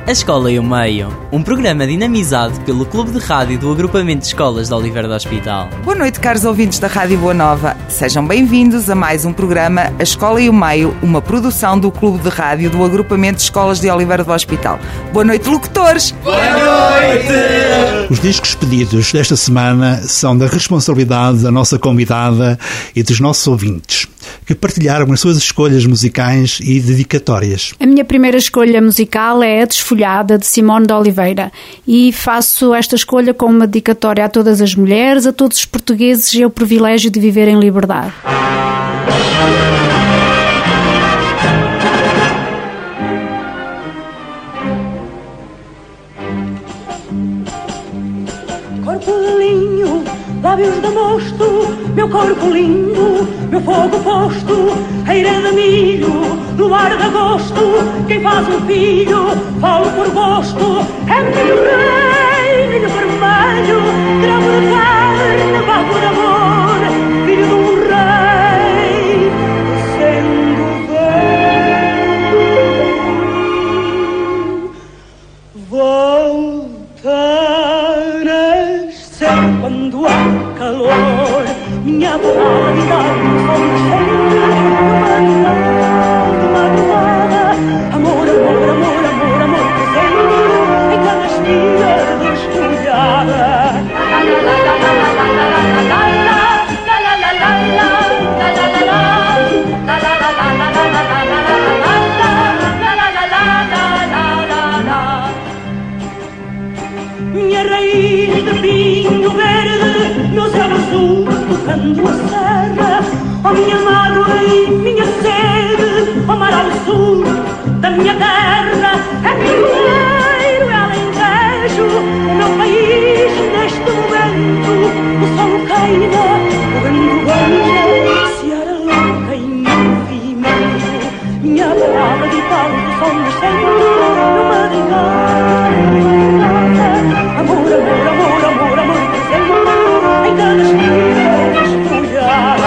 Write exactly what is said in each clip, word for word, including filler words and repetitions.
A Escola e o Meio, um programa dinamizado pelo Clube de Rádio do Agrupamento de Escolas de Oliveira do Hospital. Boa noite, caros ouvintes da Rádio Boa Nova. Sejam bem-vindos a mais um programa A Escola e o Meio, uma produção do Clube de Rádio do Agrupamento de Escolas de Oliveira do Hospital. Boa noite, locutores! Boa noite! Os discos pedidos desta semana são da responsabilidade da nossa convidada e dos nossos ouvintes, que partilharam as suas escolhas musicais e dedicatórias. A minha primeira escolha musical é A Desfolhada, de Simone de Oliveira, e faço esta escolha com uma dedicatória a todas as mulheres, a todos os portugueses e o privilégio de viver em liberdade. Corpo de linho, lábios de mosto, meu corpo lindo, meu fogo posto, eira de milho, no mar de agosto, quem faz um filho, falo por gosto, é meu rei, milho vermelho, gravo de carne, vago de amor, filho de um rei, sendo velho, volta a nascer quando há calor, minha palavra me dá um sol nascente, uma madrugada, amor, amor, amor, amor, amor presente, em cada espiga desfolhada. Minha raiz de pinho verde, meu céu azul tocando a serra, ó minha mágoa e minha sede, ó mar ao sul da minha terra, é Pinheiro, é Alentejo, o meu país neste momento, o sol caída, o vento beija, seara louca em movimento, minha palavra de pau do sol nascendo, no madrigal. Amor, amor, amor, amor, amor presente, em cada esquina desfolhada.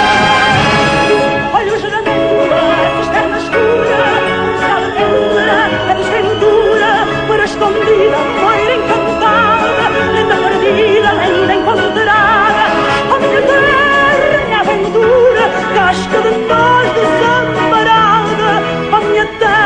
Olhos da nua, cisterna escura, sala quente, a desventura, para escondida, poeira encantada, lenda perdida, lenda encontrada. A minha terra, minha aventura, casca de nós desamparada, a minha terra.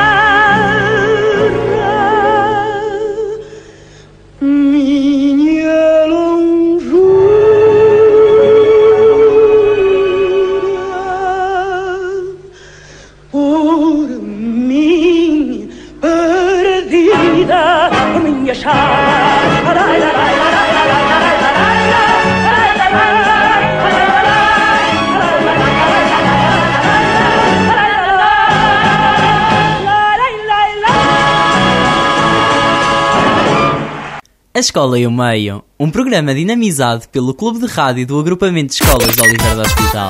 A Escola e o Meio, um programa dinamizado pelo Clube de Rádio do Agrupamento de Escolas de Oliveira do Hospital.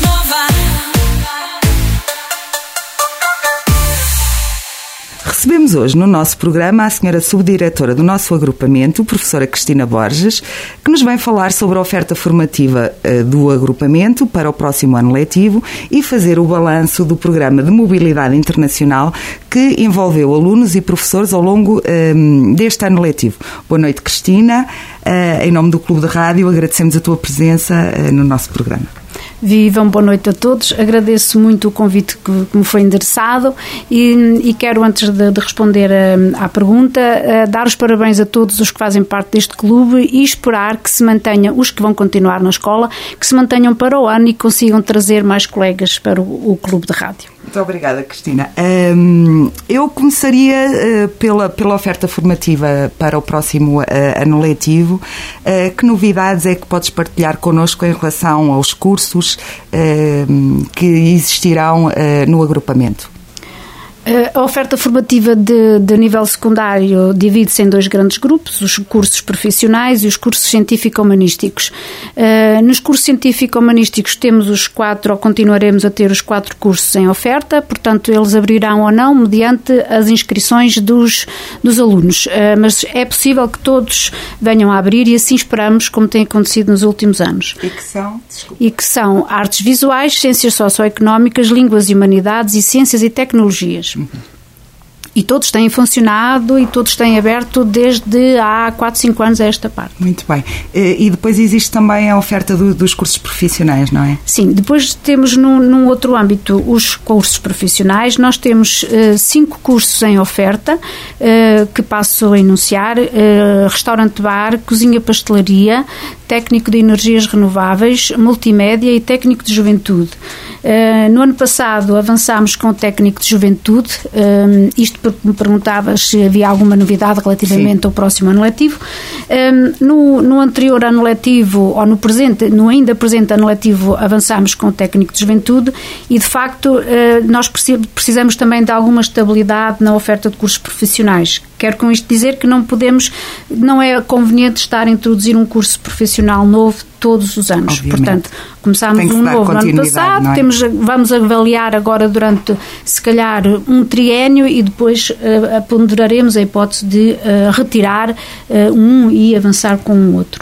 Recebemos hoje no nosso programa a senhora subdiretora do nosso agrupamento, professora Cristina Borges, que nos vem falar sobre a oferta formativa uh, do agrupamento para o próximo ano letivo e fazer o balanço do programa de mobilidade internacional que envolveu alunos e professores ao longo um, deste ano letivo. Boa noite, Cristina. Uh, em nome do Clube de Rádio, agradecemos a tua presença uh, no nosso programa. Vivam, boa noite a todos. Agradeço muito o convite que, que me foi endereçado e, e quero, antes de, de responder a, à pergunta, a dar os parabéns a todos os que fazem parte deste clube e esperar que se mantenham, os que vão continuar na escola, que se mantenham para o ano e consigam trazer mais colegas para o, o Clube de Rádio. Muito obrigada, Cristina. Um, eu começaria uh, pela, pela oferta formativa para o próximo uh, ano letivo. Uh, que novidades é que podes partilhar connosco em relação aos cursos uh, que existirão uh, no agrupamento? A oferta formativa de, de nível secundário divide-se em dois grandes grupos, os cursos profissionais e os cursos científico-humanísticos. Uh, nos cursos científico-humanísticos temos os quatro, ou continuaremos a ter os quatro cursos em oferta, portanto eles abrirão ou não mediante as inscrições dos, dos alunos. Uh, mas é possível que todos venham a abrir e assim esperamos, como tem acontecido nos últimos anos. E que são? Desculpa. E que são artes visuais, ciências socioeconómicas, línguas e humanidades e ciências e tecnologias. E todos têm funcionado e todos têm aberto desde há quatro, cinco anos a esta parte. Muito bem. E depois existe também a oferta do, dos cursos profissionais, não é? Sim, depois temos num, num outro âmbito os cursos profissionais. Nós temos uh, cinco cursos em oferta, uh, que passo a enunciar: uh, restaurante-bar, cozinha-pastelaria, técnico de energias renováveis, multimédia e técnico de juventude. Uh, no ano passado avançámos com o técnico de juventude, um, isto porque me perguntavas se havia alguma novidade relativamente Sim. ao próximo ano letivo. Um, no, no anterior ano letivo, ou no presente, no ainda presente ano letivo, avançámos com o técnico de juventude e, de facto, uh, nós precisamos também de alguma estabilidade na oferta de cursos profissionais. Quero com isto dizer que não podemos, não é conveniente estar a introduzir um curso profissional novo todos os anos. Obviamente. Portanto, começámos um novo no ano passado, é? temos, vamos avaliar agora durante, se calhar, um triénio e depois uh, ponderaremos a hipótese de uh, retirar uh, um e avançar com um outro.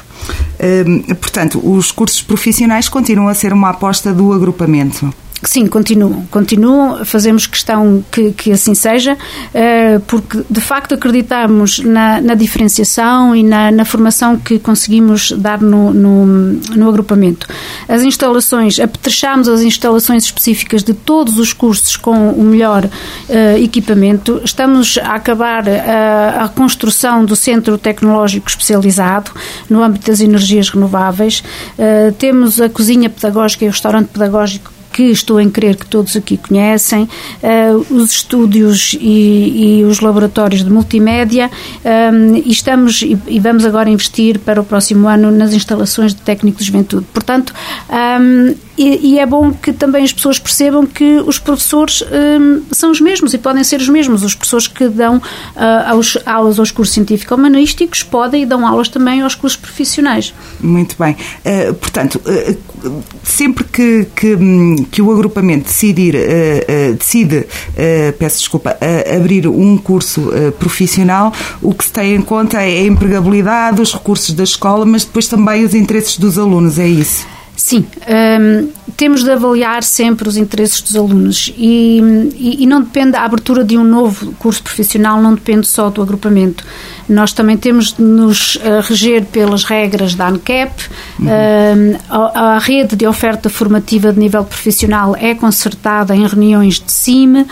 Uh, portanto, os cursos profissionais continuam a ser uma aposta do agrupamento? Sim, continuam, continuam, fazemos questão que, que assim seja, porque de facto acreditamos na, na diferenciação e na, na formação que conseguimos dar no, no, no agrupamento. As instalações, apetrechámos as instalações específicas de todos os cursos com o melhor uh, equipamento. Estamos a acabar a, a construção do Centro Tecnológico Especializado no âmbito das energias renováveis. Uh, temos a cozinha pedagógica e o restaurante pedagógico que estou em crer que todos aqui conhecem, uh, os estúdios e, e os laboratórios de multimédia, um, e estamos e, e vamos agora investir para o próximo ano nas instalações de técnico de juventude. Portanto, um, e, e é bom que também as pessoas percebam que os professores um, são os mesmos e podem ser os mesmos. Os professores que dão uh, aos, aulas aos cursos científico-humanísticos podem e dão aulas também aos cursos profissionais. Muito bem. Uh, portanto, uh, sempre que, que, que o agrupamento decidir, uh, uh, decide, uh, peço desculpa, uh, abrir um curso uh, profissional, o que se tem em conta é a empregabilidade, os recursos da escola, mas depois também os interesses dos alunos, é isso? Sim, um, temos de avaliar sempre os interesses dos alunos e, e, e não depende, a abertura de um novo curso profissional não depende só do agrupamento. Nós também temos de nos uh, reger pelas regras da ANCAP. Uhum. Uh, a, a rede de oferta formativa de nível profissional é concertada em reuniões de C I M. Uh,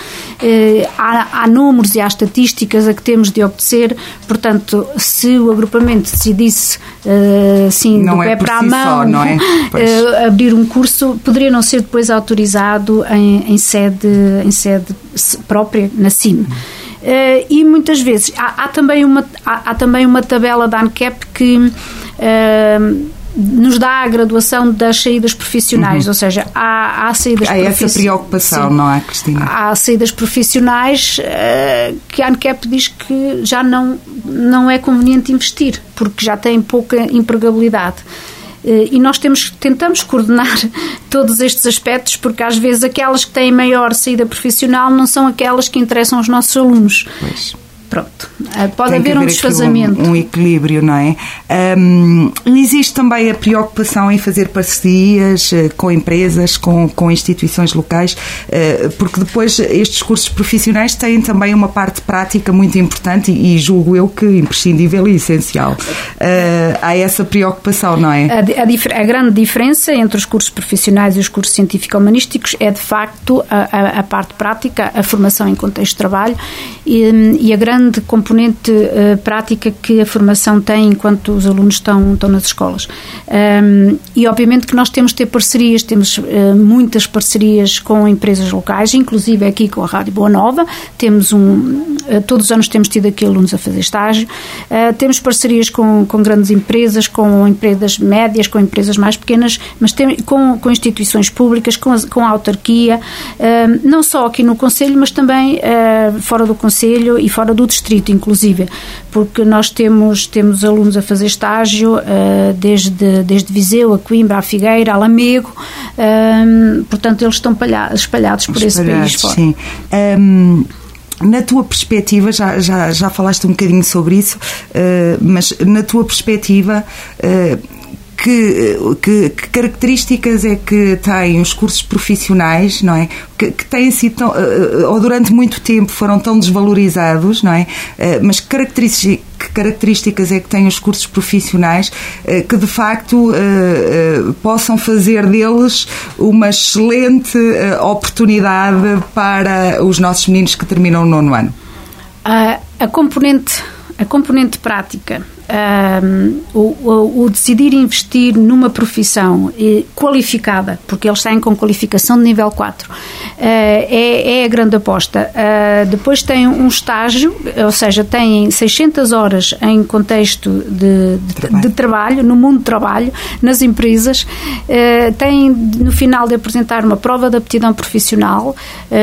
há, há números e há estatísticas a que temos de obedecer. Portanto, se o agrupamento decidisse uh, assim, não do é pé para si a mão, só, não é? uh, abrir um curso, poderia não ser depois autorizado em, em, sede, em sede própria, na C I M. Uh, e muitas vezes há, há, também uma, há, há também uma tabela da ANCAP que uh, nos dá a graduação das saídas profissionais, uhum. ou seja, há, há saídas profissionais. Há essa preocupação, Sim. não é, Cristina? Há saídas profissionais uh, que a ANCAP diz que já não, não é conveniente investir, porque já têm pouca empregabilidade. E nós temos, tentamos coordenar todos estes aspectos, porque às vezes aquelas que têm maior saída profissional não são aquelas que interessam aos nossos alunos. Pois. Pronto. Pode haver, haver um desfazamento. Um, um equilíbrio, não é? Um, existe também a preocupação em fazer parcerias uh, com empresas, com, com instituições locais, uh, porque depois estes cursos profissionais têm também uma parte prática muito importante e, e julgo eu que imprescindível e essencial. Uh, há essa preocupação, não é? A, a, a grande diferença entre os cursos profissionais e os cursos científico-humanísticos é, de facto, a, a, a parte prática, a formação em contexto de trabalho e, e a grande grande componente uh, prática que a formação tem enquanto os alunos estão, estão nas escolas. Um, e obviamente que nós temos de ter parcerias, temos uh, muitas parcerias com empresas locais, inclusive aqui com a Rádio Boa Nova, temos um, uh, todos os anos temos tido aqui alunos a fazer estágio, uh, temos parcerias com, com grandes empresas, com empresas médias, com empresas mais pequenas, mas tem, com, com instituições públicas, com a, com a autarquia, uh, não só aqui no Conselho, mas também uh, fora do Conselho e fora do distrito, inclusive, porque nós temos, temos alunos a fazer estágio uh, desde, desde Viseu, a Coimbra, a Figueira, a Lamego, uh, portanto eles estão espalhados, espalhados por esse país fora. Sim. Um... Na tua perspectiva, já, já, já falaste um bocadinho sobre isso, uh, mas na tua perspectiva, uh, que, que, que características é que têm os cursos profissionais, não é? Que, que têm sido tão, ou durante muito tempo foram tão desvalorizados, não é? Mas que características, que características é que têm os cursos profissionais que de facto possam fazer deles uma excelente oportunidade para os nossos meninos que terminam o nono ano? A, a componente, a componente prática, um, o, o, o decidir investir numa profissão qualificada, porque eles saem com qualificação de nível quatro, uh, é, é a grande aposta. Uh, depois tem um estágio, ou seja, têm seiscentas horas em contexto de, de, trabalho. de trabalho, no mundo de trabalho, nas empresas, uh, têm no final de apresentar uma prova de aptidão profissional,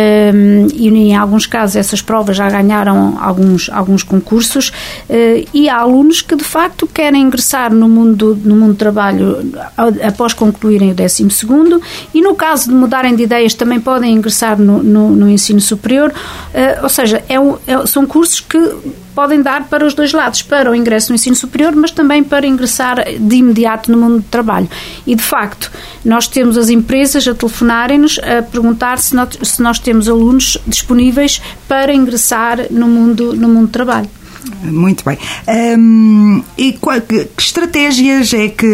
um, e em alguns casos essas provas já ganharam alguns, alguns concursos, uh, e há alunos que de facto querem ingressar no mundo, no mundo do trabalho após concluírem o décimo segundo, e no caso de mudarem de ideias também podem ingressar no, no, no ensino superior, uh, ou seja, é, é, são cursos que podem dar para os dois lados, para o ingresso no ensino superior, mas também para ingressar de imediato no mundo do trabalho. E de facto, nós temos as empresas a telefonarem-nos a perguntar se nós, se nós temos alunos disponíveis para ingressar no mundo, no mundo do trabalho. Muito bem. Um, e qual, que, que estratégias é que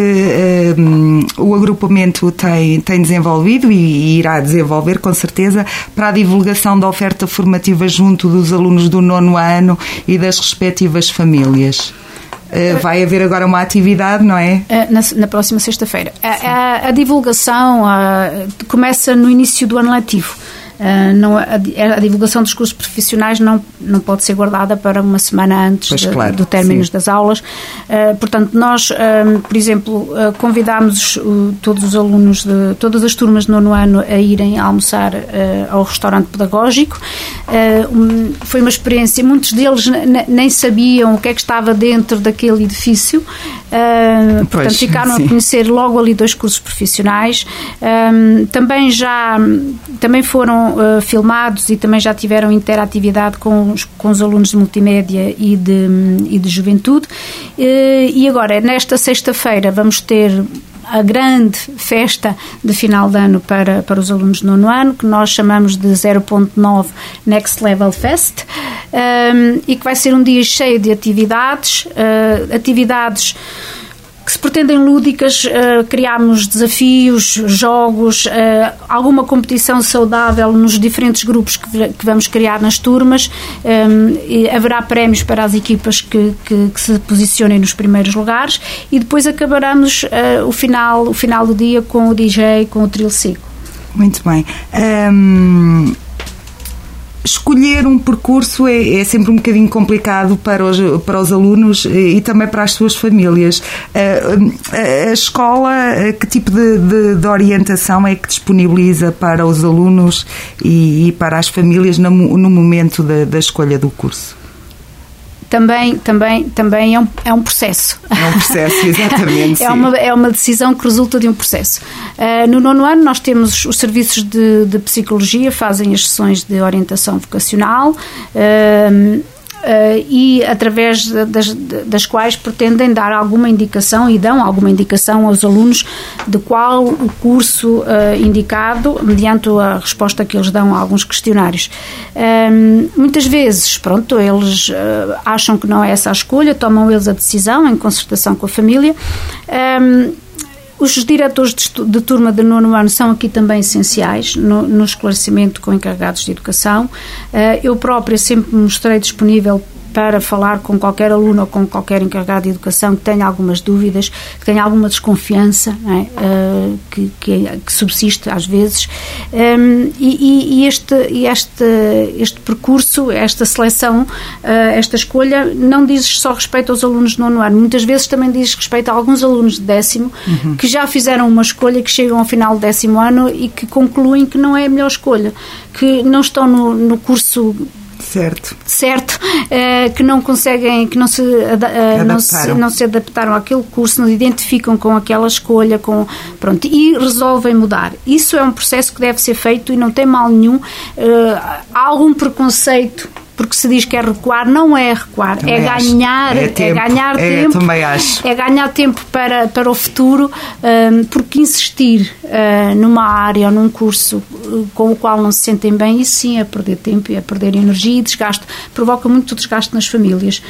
um, o agrupamento tem, tem desenvolvido e, e irá desenvolver, com certeza, para a divulgação da oferta formativa junto dos alunos do nono ano e das respectivas famílias? Uh, vai haver agora uma atividade, não é? Uh, na, na próxima sexta-feira. A, a, a divulgação uh, começa no início do ano letivo. Uh, não, a, a divulgação dos cursos profissionais não, não pode ser guardada para uma semana antes pois, de, claro, do término sim. das aulas. Uh, portanto, nós, um, por exemplo, uh, convidámos uh, todos os alunos de todas as turmas de nono ano a irem almoçar uh, ao restaurante pedagógico. Uh, um, foi uma experiência, muitos deles n- nem sabiam o que é que estava dentro daquele edifício. Uh, pois, portanto, ficaram sim. a conhecer logo ali dois cursos profissionais. Um, também já também foram Uh, filmados e também já tiveram interatividade com os, com os alunos de multimédia e de, e de juventude. Uh, e agora, nesta sexta-feira, vamos ter a grande festa de final de ano para, para os alunos de nono ano, que nós chamamos de zero ponto nove Next Level Fest, um, e que vai ser um dia cheio de atividades, uh, atividades que se pretendem lúdicas. Uh, criámos desafios, jogos, uh, alguma competição saudável nos diferentes grupos que, que vamos criar nas turmas. Um, e haverá prémios para as equipas que, que, que se posicionem nos primeiros lugares, e depois acabaremos uh, o, final, o final do dia com o D J, com o trio seco. Muito bem. Um... Escolher um percurso é, é sempre um bocadinho complicado para os, para os alunos e também para as suas famílias. A, a, a escola, que tipo de, de, de orientação é que disponibiliza para os alunos e, e para as famílias no, no momento da, da escolha do curso? Também, também, também é, um, é um processo. É um processo, exatamente. é, uma, é uma decisão que resulta de um processo. Uh, no nono ano nós temos os serviços de, de psicologia, fazem as sessões de orientação vocacional, uh, Uh, e através das, das quais pretendem dar alguma indicação e dão alguma indicação aos alunos de qual o curso uh, indicado, mediante a resposta que eles dão a alguns questionários. Um, muitas vezes, pronto, eles uh, acham que não é essa a escolha, tomam eles a decisão em concertação com a família. Um, Os diretores de, de turma de nono ano são aqui também essenciais no, no esclarecimento com encarregados de educação. Uh, eu própria sempre me mostrei disponível para falar com qualquer aluno ou com qualquer encarregado de educação que tenha algumas dúvidas, que tenha alguma desconfiança, não é? uh, que, que, que subsiste às vezes. Um, e e este, este, este percurso, esta seleção, uh, esta escolha, não diz só respeito aos alunos de nono ano, muitas vezes também diz respeito a alguns alunos de décimo, uhum. que já fizeram uma escolha, que chegam ao final do décimo ano e que concluem que não é a melhor escolha, que não estão no, no curso certo, certo uh, que não conseguem, que não se, uh, não, se, não se adaptaram àquele curso, não se identificam com aquela escolha, com, pronto, e resolvem mudar. Isso é um processo que deve ser feito e não tem mal nenhum. Uh, há algum preconceito porque se diz que é recuar, não é recuar, também é ganhar, é, é ganhar é, tempo, também acho. é ganhar tempo para, para o futuro, um, porque insistir uh, numa área ou num curso com o qual não se sentem bem, isso sim é perder tempo, é perder energia e desgaste, provoca muito desgaste nas famílias.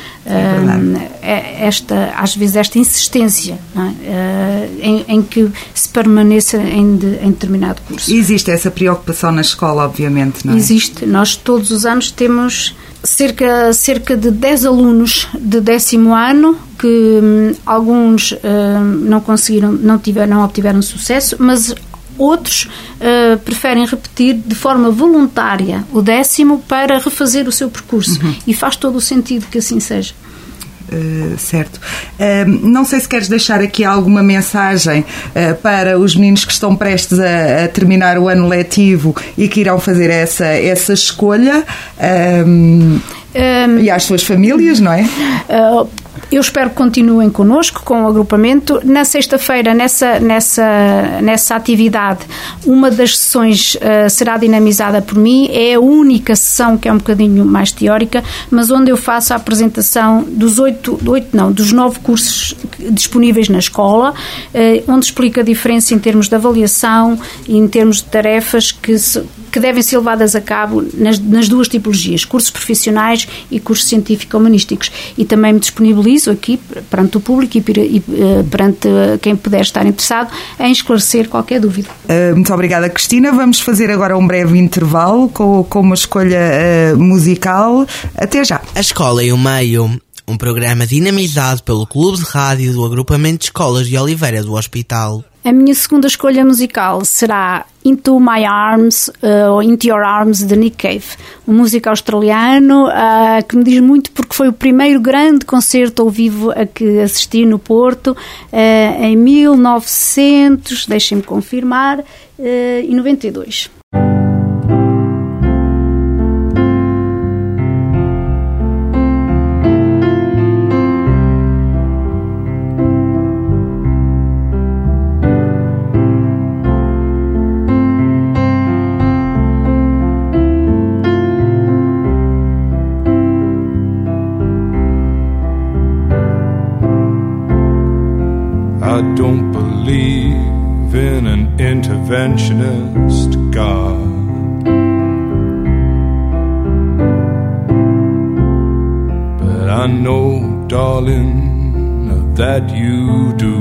É esta, às vezes esta insistência, não é? uh, em, em que se permaneça em, de, em determinado curso. Existe essa preocupação na escola, obviamente, não é? Existe. Nós todos os anos temos cerca, cerca de dez alunos de décimo ano que hum, alguns hum, não conseguiram, não, tiveram, não obtiveram sucesso, mas outros uh, preferem repetir de forma voluntária o décimo para refazer o seu percurso. Uhum. E faz todo o sentido que assim seja. Uh, certo. Uh, não sei se queres deixar aqui alguma mensagem uh, para os meninos que estão prestes a, a terminar o ano letivo e que irão fazer essa, essa escolha uh, um, e às suas famílias, não é? Uh, Eu espero que continuem connosco, com o agrupamento. Na sexta-feira, nessa, nessa, nessa atividade, uma das sessões uh, será dinamizada por mim. É a única sessão que é um bocadinho mais teórica, mas onde eu faço a apresentação dos oito, oito não, dos nove cursos disponíveis na escola, uh, onde explico a diferença em termos de avaliação e em termos de tarefas que, se, que devem ser levadas a cabo nas, nas duas tipologias, cursos profissionais e cursos científico-humanísticos. E também me disponibilizo aqui perante o público e perante quem puder estar interessado em esclarecer qualquer dúvida. Uh, muito obrigada, Cristina. Vamos fazer agora um breve intervalo com, com uma escolha uh, musical. Até já. A Escola e o Meio, um programa dinamizado pelo Clube de Rádio do Agrupamento de Escolas de Oliveira do Hospital. A minha segunda escolha musical será Into My Arms, uh, ou Into Your Arms, de Nick Cave, um músico australiano uh, que me diz muito porque foi o primeiro grande concerto ao vivo a que assisti no Porto, uh, em mil e novecentos, deixem-me confirmar, uh, em noventa e dois. I don't believe in an interventionist God, but I know, darling, that you do.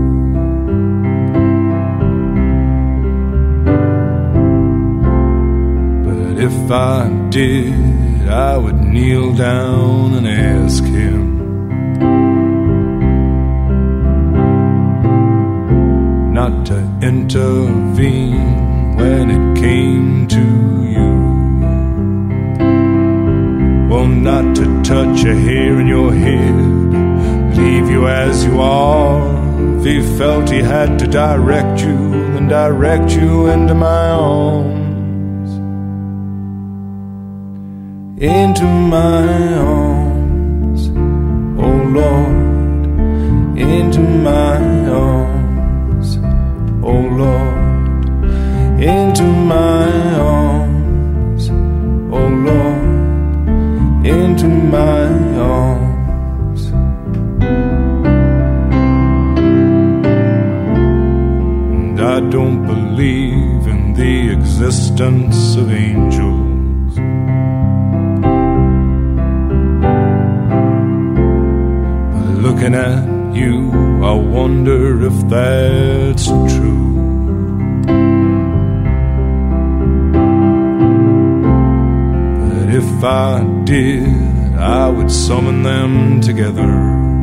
But if I did, I would kneel down and ask him not to intervene when it came to you. Well, not to touch a hair in your head, leave you as you are. If he felt he had to direct you, then direct you into my arms. Into my arms, oh Lord, into my arms. Oh Lord, into my arms. Oh Lord, into my arms. And I don't believe in the existence of angels, but looking at you, I wonder if that's true. But if I did, I would summon them together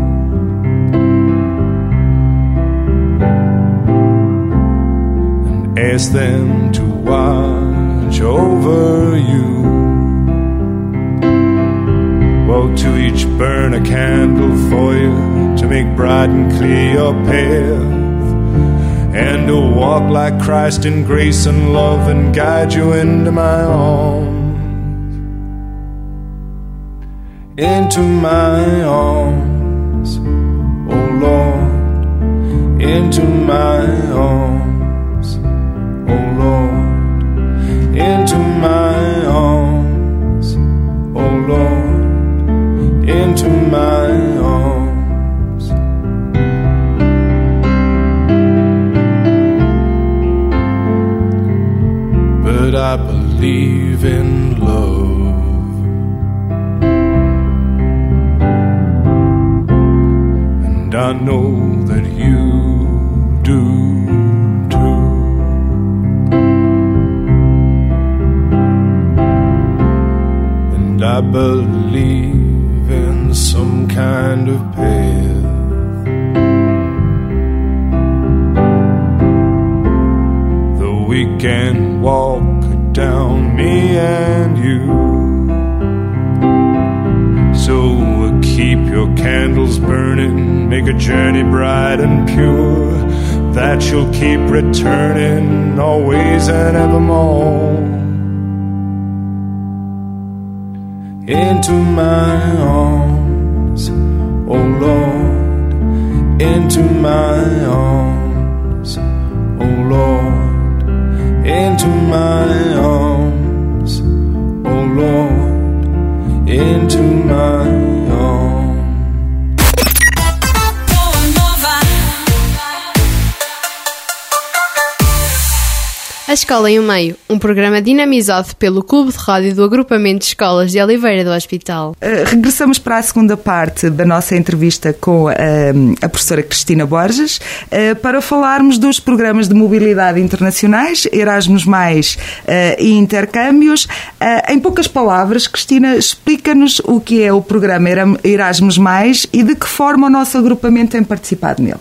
and ask them to watch over you. Well, to each burn a candle for you, to make bright and clear your path, and to walk like Christ in grace and love and guide you into my arms. Into my arms, oh Lord, into my arms, oh Lord, into my arms, oh Lord. my arms. But I believe in love, and I know that you do. I believe in some kind of path that we can walk down, me and you. So keep your candles burning, make a journey bright and pure, that you'll keep returning always and evermore. Into my arms, oh Lord, into my arms, oh Lord, into my arms, oh Lord, into my arms. A Escola em um Meio, um programa dinamizado pelo Clube de Rádio do Agrupamento de Escolas de Oliveira do Hospital. Uh, regressamos para a segunda parte da nossa entrevista com uh, a professora Cristina Borges, uh, para falarmos dos programas de mobilidade internacionais, Erasmus mais uh, e intercâmbios. Uh, em poucas palavras, Cristina, explica-nos o que é o programa Erasmus mais e de que forma o nosso agrupamento tem participado nele.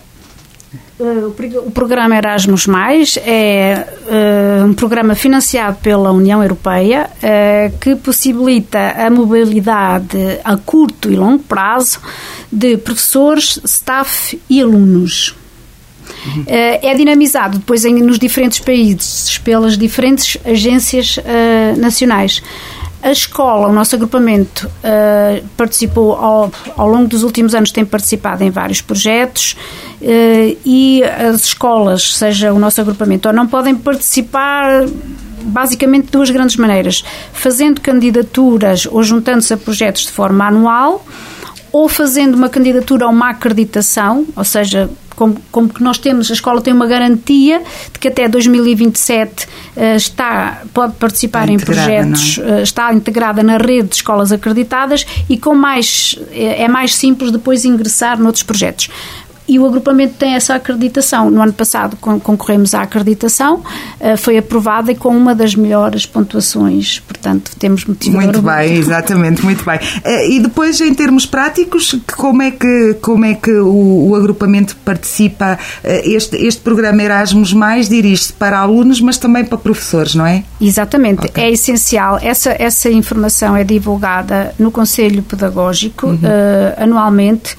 O programa Erasmus mais é uh, um programa financiado pela União Europeia uh, que possibilita a mobilidade a curto e longo prazo de professores, staff e alunos. Uhum. Uh, é dinamizado depois em, nos diferentes países pelas diferentes agências uh, nacionais. A escola, o nosso agrupamento, uh, participou ao, ao longo dos últimos anos, tem participado em vários projetos uh, e as escolas, seja o nosso agrupamento ou não, podem participar basicamente de duas grandes maneiras: fazendo candidaturas ou juntando-se a projetos de forma anual, ou fazendo uma candidatura a uma acreditação, ou seja, como, como que nós temos, a escola tem uma garantia de que até dois mil e vinte e sete uh, está, pode participar em projetos, uh, está integrada na rede de escolas acreditadas e com mais, é mais simples depois ingressar noutros projetos. E o agrupamento tem essa acreditação. No ano passado concorremos à acreditação, foi aprovada e com uma das melhores pontuações, portanto temos motivo. Muito bem, exatamente, muito bem. E depois, em termos práticos, como é que, como é que o, o agrupamento participa? Este, este programa Erasmus mais dirige-se para alunos, mas também para professores, não é? Exatamente, okay. É essencial. Essa, essa informação é divulgada no Conselho Pedagógico, uhum. uh, anualmente.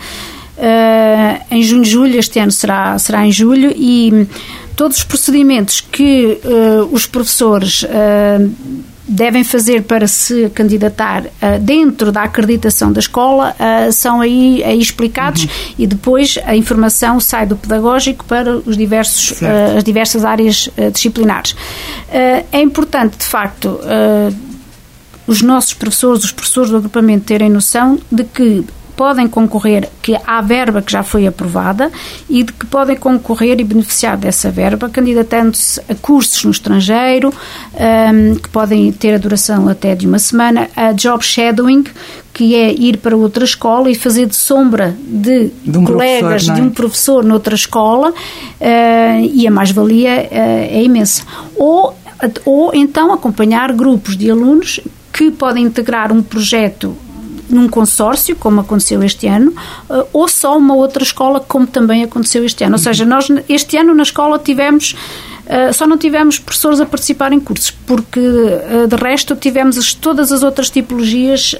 Uh, em junho, julho, este ano será, será em julho, e todos os procedimentos que uh, os professores uh, devem fazer para se candidatar uh, dentro da acreditação da escola uh, são aí, aí explicados, uhum. E depois a informação sai do pedagógico para os diversos, uh, as diversas áreas uh, disciplinares. Uh, é importante, de facto, uh, os nossos professores, os professores do agrupamento terem noção de que podem concorrer, que há verba que já foi aprovada e de que podem concorrer e beneficiar dessa verba, candidatando-se a cursos no estrangeiro, um, que podem ter a duração até de uma semana, a job shadowing, que é ir para outra escola e fazer de sombra de, de um colegas, é? de um professor noutra escola, uh, e a mais-valia uh, é imensa. Ou, ou então acompanhar grupos de alunos que podem integrar um projeto num consórcio, como aconteceu este ano, ou só uma outra escola, como também aconteceu este ano. Ou seja, nós este ano na escola tivemos, só não tivemos professores a participar em cursos, porque de resto tivemos as, todas as outras tipologias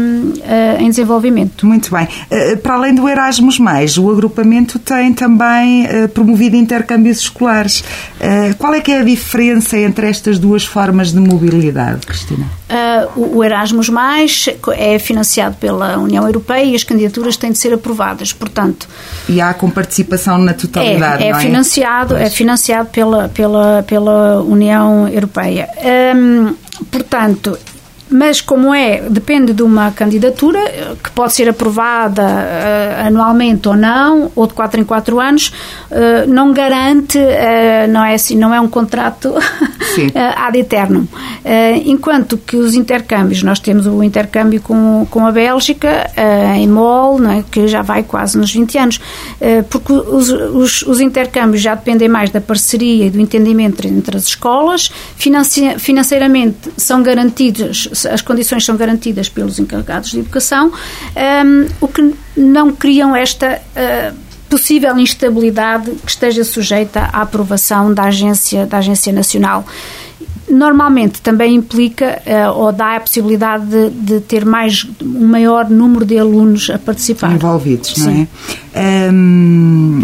em desenvolvimento. Muito bem. Para além do Erasmus mais, o agrupamento tem também promovido intercâmbios escolares. Qual é que é a diferença entre estas duas formas de mobilidade, Cristina? O Erasmus mais é financiado pela União Europeia e as candidaturas têm de ser aprovadas, portanto... E há com participação na totalidade, é, é não é? Financiado, é financiado pela, pela, pela União Europeia. Hum, portanto, mas como é, depende de uma candidatura que pode ser aprovada uh, anualmente ou não, ou de quatro em quatro anos, uh, não garante, uh, não é assim, não é um contrato uh, ad eternum. Uh, enquanto que os intercâmbios, nós temos o intercâmbio com, com a Bélgica, uh, em Mol, não é, que já vai quase nos vinte anos, uh, porque os, os, os intercâmbios já dependem mais da parceria e do entendimento entre as escolas, financi- financeiramente são garantidos, as condições são garantidas pelos encarregados de educação, um, o que não criam esta uh, possível instabilidade que esteja sujeita à aprovação da agência, da agência nacional. Normalmente também implica uh, ou dá a possibilidade de, de ter mais, um maior número de alunos a participar. Envolvidos, não Sim. é? Um...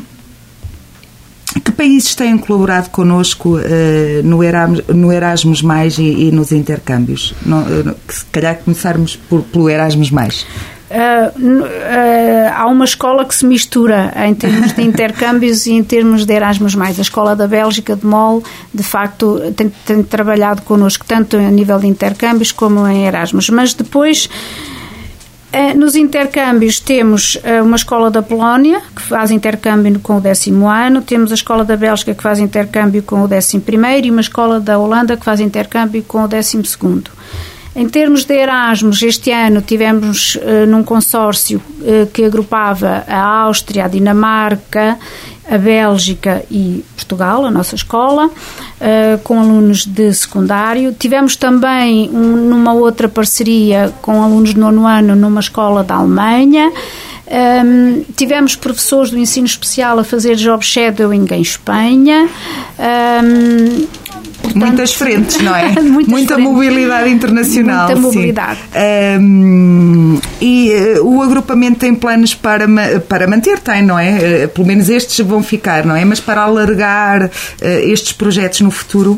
Que países têm colaborado connosco uh, no, Erasmus, no Erasmus Mais e, e nos intercâmbios? No, uh, se calhar começarmos por, pelo Erasmus Mais. Uh, uh, há uma escola que se mistura em termos de intercâmbios e em termos de Erasmus Mais. A Escola da Bélgica de Mol, de facto, tem, tem trabalhado connosco tanto a nível de intercâmbios como em Erasmus. Mas depois... Nos intercâmbios temos uma escola da Polónia, que faz intercâmbio com o décimo ano, temos a escola da Bélgica, que faz intercâmbio com o décimo primeiro, e uma escola da Holanda, que faz intercâmbio com o décimo segundo. Em termos de Erasmus, este ano tivemos uh, num consórcio uh, que agrupava a Áustria, a Dinamarca, a Bélgica e Portugal, a nossa escola, uh, com alunos de secundário. Tivemos também um, numa outra parceria com alunos de nono ano numa escola da Alemanha. Um, tivemos professores do ensino especial a fazer job shadowing em Espanha. Um, portanto, muitas frentes, não é? muitas Muita frentes. Mobilidade internacional. Muita mobilidade. Um, e uh, o agrupamento tem planos para, ma- para manter, tem, não é? Uh, pelo menos estes vão ficar, não é? Mas para alargar uh, estes projetos no futuro?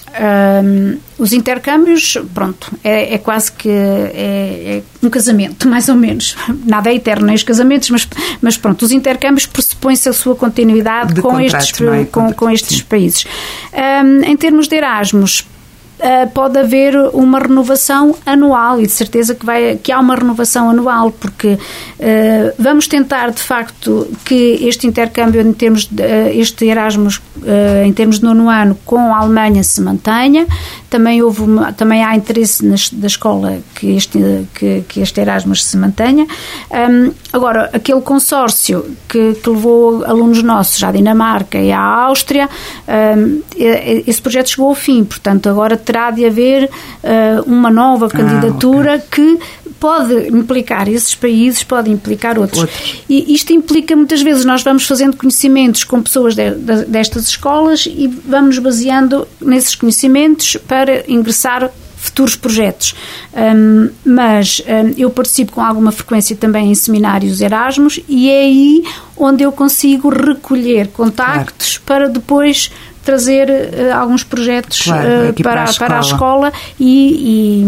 Um, os intercâmbios, pronto, é, é quase que é, é um casamento, mais ou menos. Nada é eterno, nem os casamentos, mas, mas pronto, os intercâmbios pressupõe-se a sua continuidade com, contrato, estes, é? com, com estes países. Um, em termos de Erasmus, Uh, pode haver uma renovação anual, e de certeza que, vai, que há uma renovação anual, porque uh, vamos tentar de facto que este intercâmbio em termos de, uh, este Erasmus uh, em termos de nono ano com a Alemanha se mantenha. Também, houve uma, também há interesse na, da escola que este, que, que este Erasmus se mantenha. Um, agora, aquele consórcio que, que levou alunos nossos à Dinamarca e à Áustria, um, esse projeto chegou ao fim, portanto agora terá de haver uh, uma nova candidatura ah, okay. que pode implicar esses países, pode implicar outros. outros. E isto implica, muitas vezes, nós vamos fazendo conhecimentos com pessoas de, de, destas escolas e vamos nos baseando nesses conhecimentos para ingressar futuros projetos. Um, mas um, eu participo com alguma frequência também em seminários Erasmus e é aí onde eu consigo recolher contactos claro. para depois trazer uh, alguns projetos claro, uh, para, para, a para a escola e,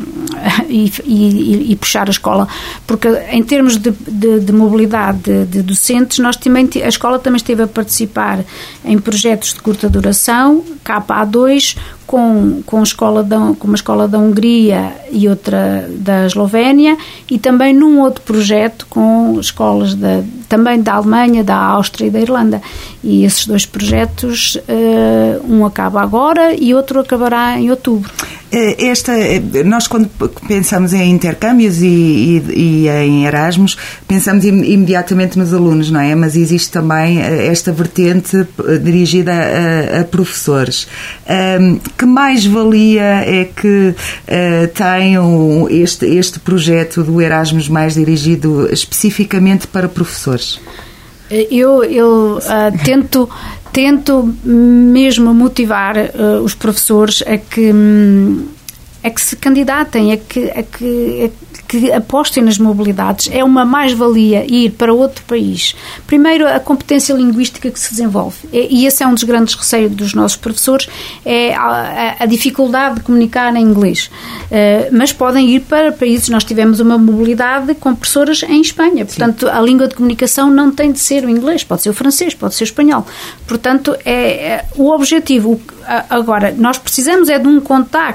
e, e, e, e puxar a escola, porque em termos de, de, de mobilidade de, de docentes, nós também, a escola também esteve a participar em projetos de curta duração, K A dois, com, com, a escola da, com uma escola da Hungria e outra da Eslovénia, e também num outro projeto com escolas da, também da Alemanha, da Áustria e da Irlanda. E esses dois projetos, uh, um acaba agora e outro acabará em outubro. Esta, nós quando pensamos em intercâmbios e, e, e em Erasmus, pensamos imediatamente nos alunos, não é? Mas existe também esta vertente dirigida a, a professores. Um, que mais-valia é que uh, tem um, este, este projeto do Erasmus Mais dirigido especificamente para professores? Eu, eu uh, tento... Tento mesmo motivar uh, os professores a que, um, a que se candidatem, a que, a que, a que apostem nas mobilidades. É uma mais-valia ir para outro país. Primeiro, a competência linguística que se desenvolve. E esse é um dos grandes receios dos nossos professores, é a, a dificuldade de comunicar em inglês. Uh, mas podem ir para países. Nós tivemos uma mobilidade com professoras em Espanha. Portanto, Sim. a língua de comunicação não tem de ser o inglês, pode ser o francês, pode ser o espanhol. Portanto, é, é o objetivo. Agora, nós precisamos é de um contacto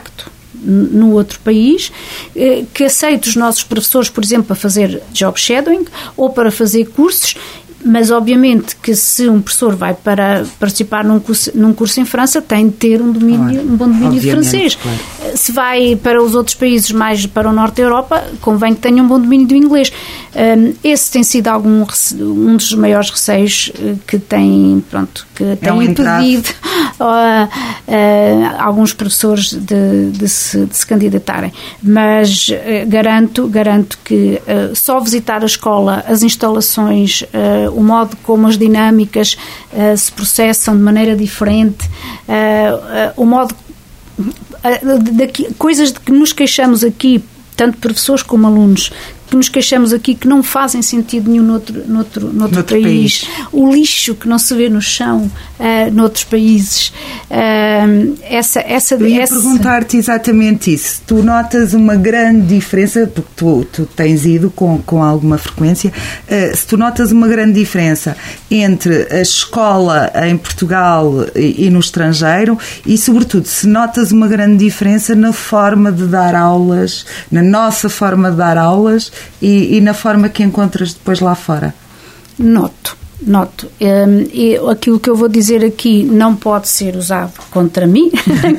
no outro país, que aceite os nossos professores, por exemplo, para fazer job shadowing ou para fazer cursos, mas obviamente que se um professor vai para participar num curso, num curso em França, tem de ter um, domínio, um bom domínio de francês. Claro. Se vai para os outros países, mais para o norte da Europa, convém que tenha um bom domínio do inglês. Esse tem sido algum, um dos maiores receios que tem, pronto, que tem é um impedido a, a, alguns professores de, de, se, de se candidatarem. Mas garanto, garanto que só visitar a escola, as instalações, o modo como as dinâmicas uh, se processam de maneira diferente, uh, uh, o modo uh, de, de, coisas de que nos queixamos aqui, tanto professores como alunos, que nos queixamos aqui que não fazem sentido nenhum noutro, noutro, noutro, noutro país. país. O lixo que não se vê no chão uh, noutros países. Uh, essa, essa, Eu ia essa... perguntar-te exatamente isso. Tu notas uma grande diferença, porque tu, tu tens ido com, com alguma frequência, uh, se tu notas uma grande diferença entre a escola em Portugal e, e no estrangeiro e, sobretudo, se notas uma grande diferença na forma de dar aulas, na nossa forma de dar aulas, E, e na forma que encontras depois lá fora? Noto, noto. Um, e aquilo que eu vou dizer aqui não pode ser usado contra mim,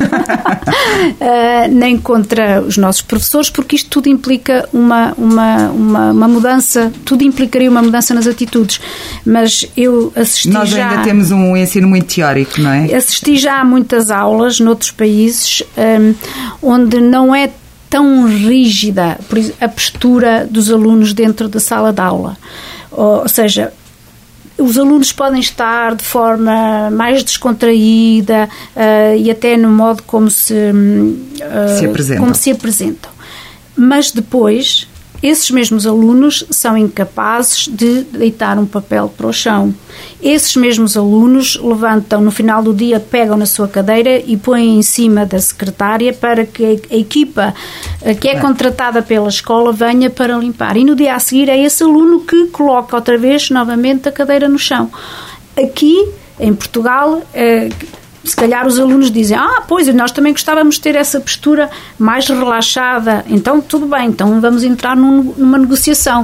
uh, nem contra os nossos professores, porque isto tudo implica uma, uma, uma, uma mudança, tudo implicaria uma mudança nas atitudes. Mas eu assisti Nós já... Nós ainda temos um ensino muito teórico, não é? Assisti já a muitas aulas noutros países um, onde não é tão rígida a postura dos alunos dentro da sala de aula. Ou seja, os alunos podem estar de forma mais descontraída uh, e até no modo como se, uh, se apresentam. como se apresentam. Mas depois, esses mesmos alunos são incapazes de deitar um papel para o chão. Esses mesmos alunos levantam no final do dia, pegam na sua cadeira e põem em cima da secretária para que a equipa que é contratada pela escola venha para limpar. E no dia a seguir é esse aluno que coloca outra vez novamente a cadeira no chão. Aqui, em Portugal, se calhar os alunos dizem, ah, pois, nós também gostávamos de ter essa postura mais relaxada, então tudo bem, então vamos entrar num, numa negociação.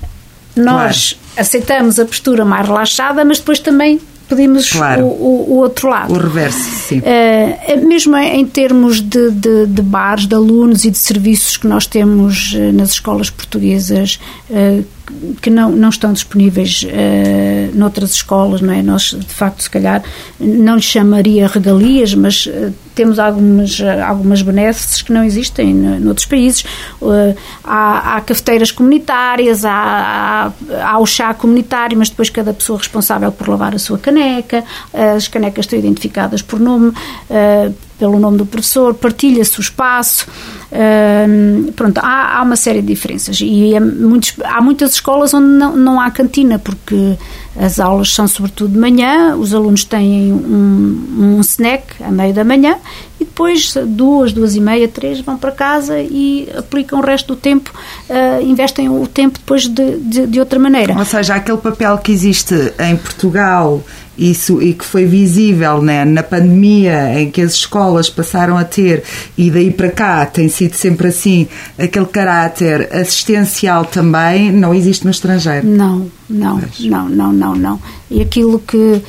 Nós claro. aceitamos a postura mais relaxada, mas depois também pedimos claro. o, o, o outro lado. O reverso, sim. Uh, mesmo em termos de, de, de bares, de alunos e de serviços que nós temos uh, nas escolas portuguesas, uh, que não, não estão disponíveis uh, noutras escolas, não é? Nós, de facto, se calhar, não lhe chamaria regalias, mas uh, temos algumas, uh, algumas benesses que não existem uh, noutros países. Uh, há, há cafeteiras comunitárias, há, há, há o chá comunitário, mas depois cada pessoa responsável por lavar a sua caneca, uh, as canecas estão identificadas por nome, uh, pelo nome do professor, partilha-se o espaço. Uh, pronto, há, há uma série de diferenças e é muitos, há muitas escolas onde não, não há cantina, porque as aulas são sobretudo de manhã, os alunos têm um, um snack à meio da manhã e depois duas, duas e meia, três vão para casa e aplicam o resto do tempo, uh, investem o tempo depois de, de, de outra maneira. Ou seja, aquele papel que existe em Portugal isso, e que foi visível, né, na pandemia, em que as escolas passaram a ter, e daí para cá tem sido sempre assim, aquele caráter assistencial também, não existe no estrangeiro. Não, não, Mas... não, não, não, não. E aquilo que uh,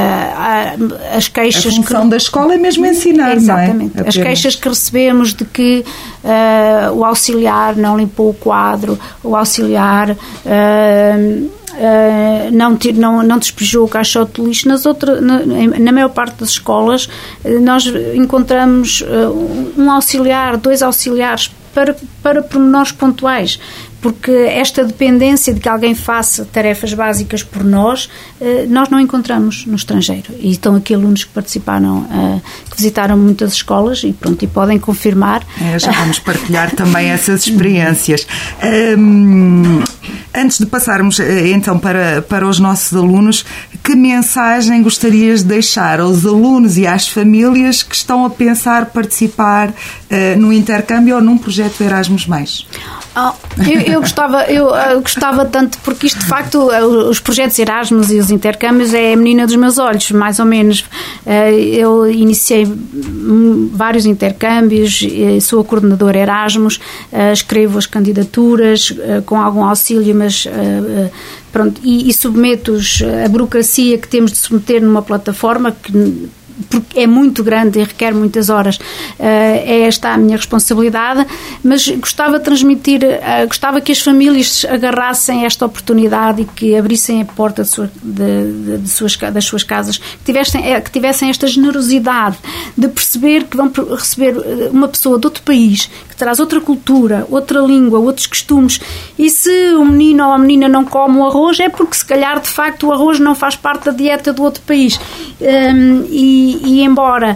as queixas... A função que... da escola é mesmo ensinar, Exatamente. não é? As queixas que recebemos de que uh, o auxiliar não limpou o quadro, o auxiliar... Uh, Uh, não, não, não despejou o caixote de lixo. Nas outras, na, na maior parte das escolas uh, nós encontramos uh, um auxiliar, dois auxiliares para, para pormenores pontuais, porque esta dependência de que alguém faça tarefas básicas por nós, uh, nós não encontramos no estrangeiro. E estão aqui alunos que participaram, uh, que visitaram muitas escolas e pronto, e podem confirmar. É, já vamos partilhar também essas experiências. Um, Antes de passarmos então para, para os nossos alunos, que mensagem gostarias de deixar aos alunos e às famílias que estão a pensar participar uh, no intercâmbio ou num projeto Erasmus mais? Oh, eu, eu, gostava, eu, eu gostava tanto, porque isto de facto, os projetos Erasmus e os intercâmbios é a menina dos meus olhos, mais ou menos. Eu iniciei vários intercâmbios, sou a coordenadora Erasmus, escrevo as candidaturas com algum auxílio, mas pronto, e, e submeto-os à burocracia que temos de submeter numa plataforma que porque é muito grande e requer muitas horas, é esta a minha responsabilidade, mas gostava de transmitir, gostava que as famílias agarrassem esta oportunidade e que abrissem a porta de sua, de, de, de suas, das suas casas, que tivessem, que tivessem esta generosidade de perceber que vão receber uma pessoa de outro país, que traz outra cultura, outra língua, outros costumes, e se o menino ou a menina não come o arroz, é porque se calhar de facto o arroz não faz parte da dieta do outro país. Um, e E, e embora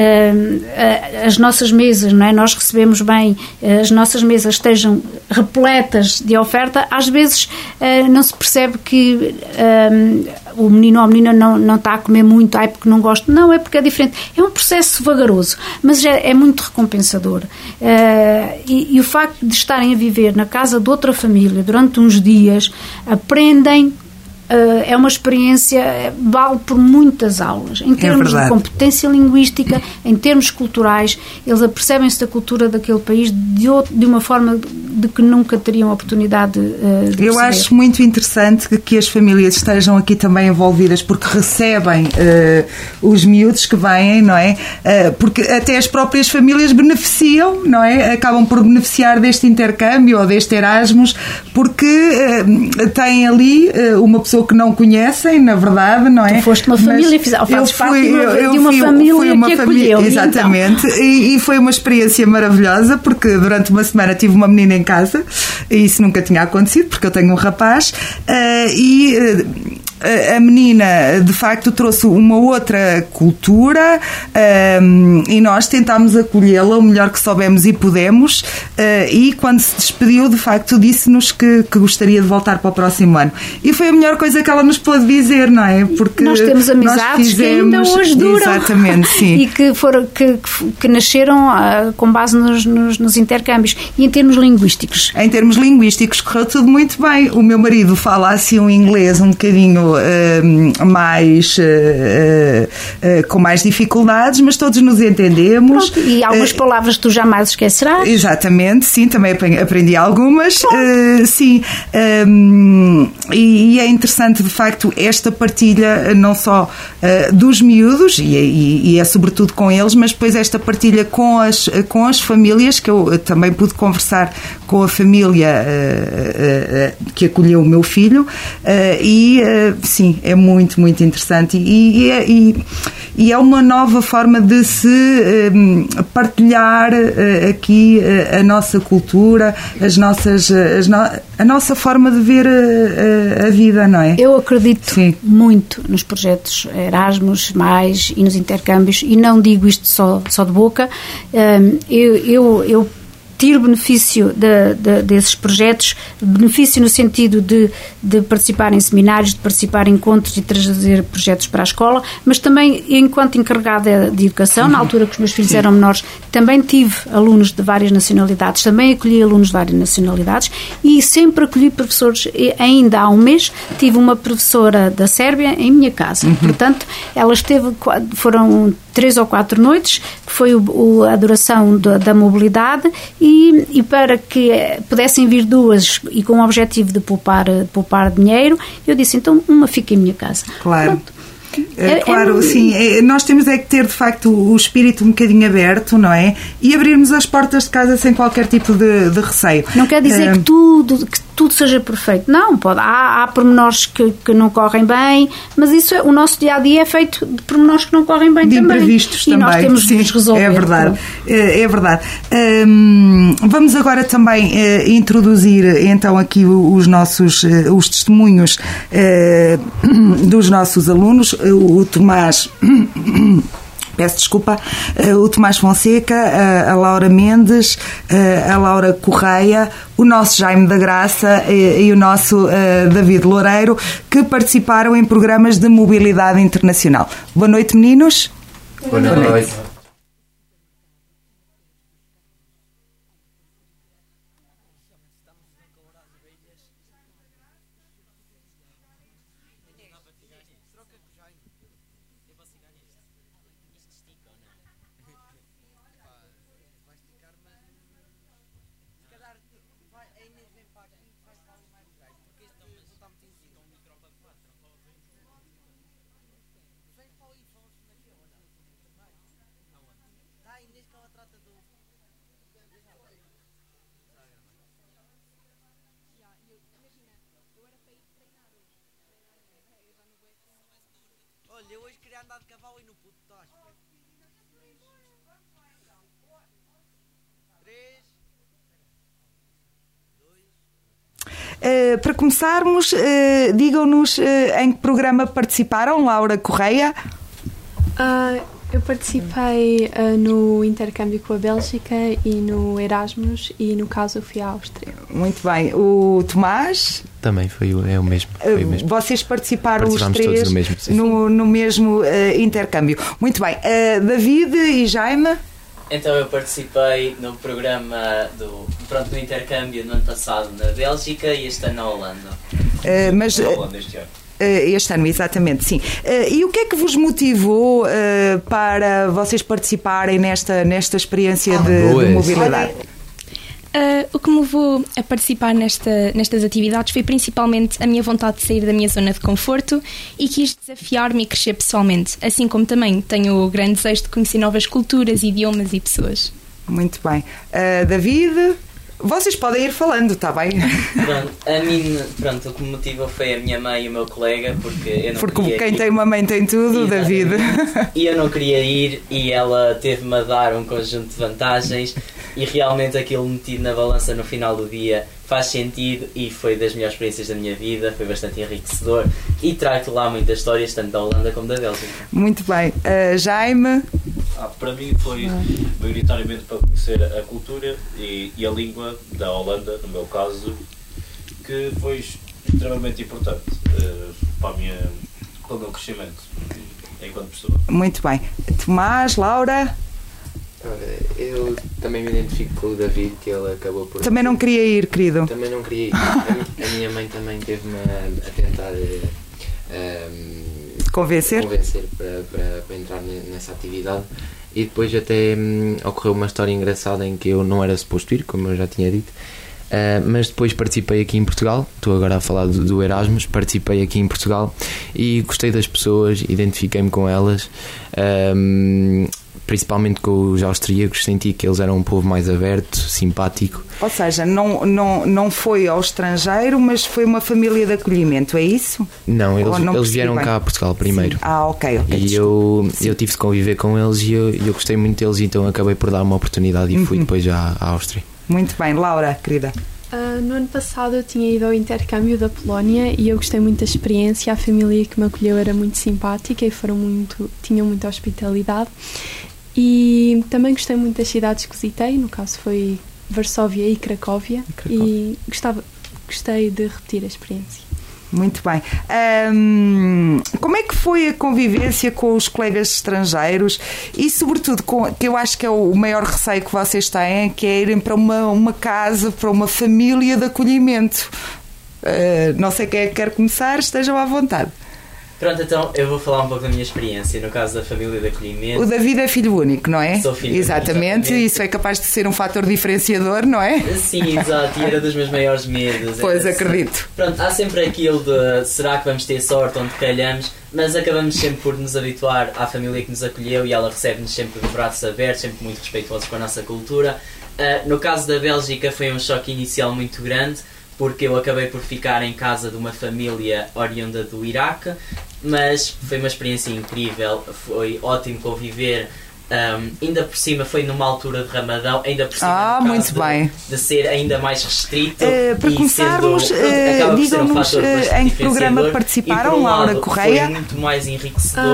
uh, as nossas mesas, não é, nós recebemos bem, uh, as nossas mesas estejam repletas de oferta, às vezes uh, não se percebe que uh, o menino ou a menina não, não está a comer muito, ai, porque não gosta. Não, é porque é diferente. É um processo vagaroso, mas é, é muito recompensador. Uh, e, e o facto de estarem a viver na casa de outra família durante uns dias, aprendem. Uh, é uma experiência, vale por muitas aulas, em termos é de competência linguística, em termos culturais, eles apercebem-se da cultura daquele país de, outro, de uma forma de que nunca teriam oportunidade uh, de Eu perceber. acho muito interessante que, que as famílias estejam aqui também envolvidas, porque recebem uh, os miúdos que vêm, não é? Uh, porque até as próprias famílias beneficiam, não é? Acabam por beneficiar deste intercâmbio ou deste Erasmus, porque uh, têm ali uh, uma pessoa que não conhecem, na verdade, não é? Tu foste uma família, ou fazes parte de uma, eu, de uma fui, família fui uma que acolheu. Exatamente, então. e, e foi uma experiência maravilhosa, porque durante uma semana tive uma menina em casa, e isso nunca tinha acontecido, porque eu tenho um rapaz, uh, e... Uh, a menina, de facto, trouxe uma outra cultura um, e nós tentámos acolhê-la o melhor que soubemos e pudemos, uh, e quando se despediu, de facto, disse-nos que, que gostaria de voltar para o próximo ano. E foi a melhor coisa que ela nos pôde dizer, não é? Porque nós temos amizades fizemos, que ainda hoje duram. Exatamente, sim. E que, foram, que, que nasceram uh, com base nos, nos, nos intercâmbios. E em termos linguísticos? Em termos linguísticos, correu tudo muito bem. O meu marido fala assim um inglês um bocadinho Uh, mais uh, uh, uh, com mais dificuldades, mas todos nos entendemos. Pronto, e algumas uh, palavras tu jamais esquecerás. Exatamente, sim, também aprendi algumas. Uh, sim, um, e, e é interessante, de facto, esta partilha não só uh, dos miúdos, e, e, e é sobretudo com eles, mas depois esta partilha com as, com as famílias, que eu também pude conversar com a família uh, uh, uh, que acolheu o meu filho, uh, e uh, sim, é muito, muito interessante, e, e, e, e é uma nova forma de se um, partilhar uh, aqui uh, a nossa cultura, as nossas, as no, a nossa forma de ver a, a, a vida, não é? Eu acredito sim. muito nos projetos Erasmus, mais, e nos intercâmbios, e não digo isto só, só de boca. Um, eu, eu, eu tiro benefício de, de, desses projetos, benefício no sentido de, de participar em seminários, de participar em encontros e trazer projetos para a escola, mas também, enquanto encarregada de educação, na altura que os meus filhos Sim. eram menores, também tive alunos de várias nacionalidades, também acolhi alunos de várias nacionalidades e sempre acolhi professores. Ainda há um mês tive uma professora da Sérvia em minha casa. Uhum. Portanto, ela esteve, foram três ou quatro noites, que foi o, o, a duração da, da mobilidade, e, e para que pudessem vir duas e com o objetivo de poupar, poupar dinheiro, eu disse, então uma fica em minha casa. Claro. Pronto. É, claro, é, sim. É, nós temos é que ter, de facto, o espírito um bocadinho aberto, não é? E abrirmos as portas de casa sem qualquer tipo de, de receio. Não quer dizer é... que tudo... Que tudo seja perfeito. Não, pode. Há, há pormenores que, que não correm bem, mas isso é, o nosso dia-a-dia é feito de pormenores que não correm bem de também. De imprevistos e também. E nós temos Sim, de os resolver. É verdade. É, é verdade. Hum, vamos agora também uh, introduzir então aqui os nossos uh, os testemunhos uh, dos nossos alunos. O Tomás... peço desculpa, uh, o Tomás Fonseca, uh, a Laura Mendes, uh, a Laura Correia, o nosso Jaime da Graça e, e o nosso uh, David Loureiro, que participaram em programas de mobilidade internacional. Boa noite, meninos. Boa noite. Boa noite. Olha, eu hoje queria andar de cavalo e no puto estás. Três. Uh, para começarmos, uh, digam-nos uh, em que programa participaram, Laura Correia? Uh, eu participei uh, no intercâmbio com a Bélgica e no Erasmus, e no caso eu fui à Áustria. Muito bem. O Tomás? Também foi o, é o mesmo. Foi o mesmo. Vocês participaram os três todos no mesmo, sim. no, no mesmo uh, intercâmbio. Muito bem. Uh, David e Jaime? Então eu participei no programa do, pronto, do intercâmbio no ano passado na Bélgica e este ano na Holanda. Uh, mas, na Holanda este ano. Este ano, exatamente, sim. E o que é que vos motivou uh, para vocês participarem nesta, nesta experiência de, de mobilidade? Uh, o que me levou a participar nesta, nestas atividades foi principalmente a minha vontade de sair da minha zona de conforto e quis desafiar-me e crescer pessoalmente, assim como também tenho o grande desejo de conhecer novas culturas, idiomas e pessoas. Muito bem. Uh, David... Vocês podem ir falando, está bem? Pronto, a mim, pronto, o que me motivou foi a minha mãe e o meu colega, porque eu não porque queria quem ir. Tem uma mãe tem tudo, David. E eu não queria ir e ela teve-me a dar um conjunto de vantagens e realmente aquilo metido na balança no final do dia faz sentido e foi das melhores experiências da minha vida, foi bastante enriquecedor e trago lá muitas histórias, tanto da Holanda como da Bélgica. Muito bem. Uh, Jaime? Ah, para mim foi maioritariamente para conhecer a cultura e, e a língua da Holanda, no meu caso, que foi extremamente importante uh, para, a minha, para o meu crescimento enquanto pessoa. Muito bem. Tomás, Laura? Eu também me identifico com o David, que ele acabou por... Também não queria ir, querido? Também não queria ir. A minha mãe também teve-me a, a tentar... Um, Convencer? Convencer para, para, para entrar nessa atividade e depois até hum, ocorreu uma história engraçada em que eu não era suposto ir, como eu já tinha dito, uh, mas depois participei aqui em Portugal, estou agora a falar do, do Erasmus, participei aqui em Portugal e gostei das pessoas, identifiquei-me com elas, um, principalmente com os austríacos, senti que eles eram um povo mais aberto, simpático. Ou seja, não, não, não foi ao estrangeiro, mas foi uma família de acolhimento, é isso? Não, eles, não eles vieram bem? cá a Portugal primeiro. Sim. Ah, ok, ok. E eu, eu tive de conviver com eles e eu, eu gostei muito deles, então acabei por dar uma oportunidade e fui uhum. depois à, à Áustria. Muito bem. Laura, querida? Uh, no ano passado eu tinha ido ao intercâmbio da Polónia e eu gostei muito da experiência. A família que me acolheu era muito simpática e foram muito, tinham muita hospitalidade. E também gostei muito das cidades que visitei, no caso foi Varsóvia e Cracóvia, Cracóvia. E gostava, gostei de repetir a experiência. Muito bem. Um, como é que foi a convivência com os colegas estrangeiros e, sobretudo, com, que eu acho que é o maior receio que vocês têm, que é irem para uma, uma casa, para uma família de acolhimento? Uh, não sei quem é que quer começar, estejam à vontade. Pronto, então eu vou falar um pouco da minha experiência no caso da família de acolhimento. O David é filho único, não é? Sou filho exatamente, único, exatamente. Isso é capaz de ser um fator diferenciador, não é? Sim, exato, e era dos meus maiores medos. Pois, acredito. Pronto, há sempre aquilo de será que vamos ter sorte onde calhamos, mas acabamos sempre por nos habituar à família que nos acolheu e ela recebe-nos sempre de braços abertos, sempre muito respeitosos com a nossa cultura. Uh, no caso da Bélgica foi um choque inicial muito grande, porque eu acabei por ficar em casa de uma família oriunda do Iraque, mas foi uma experiência incrível, foi ótimo conviver, um, ainda por cima foi numa altura de Ramadão, ainda por cima ah, no muito caso bem. De, de ser ainda mais restrito. Uh, para e começarmos, sendo, uh, digam-nos uh, em que programa participaram, um Laura lado, Correia? Foi muito mais enriquecedor, uh,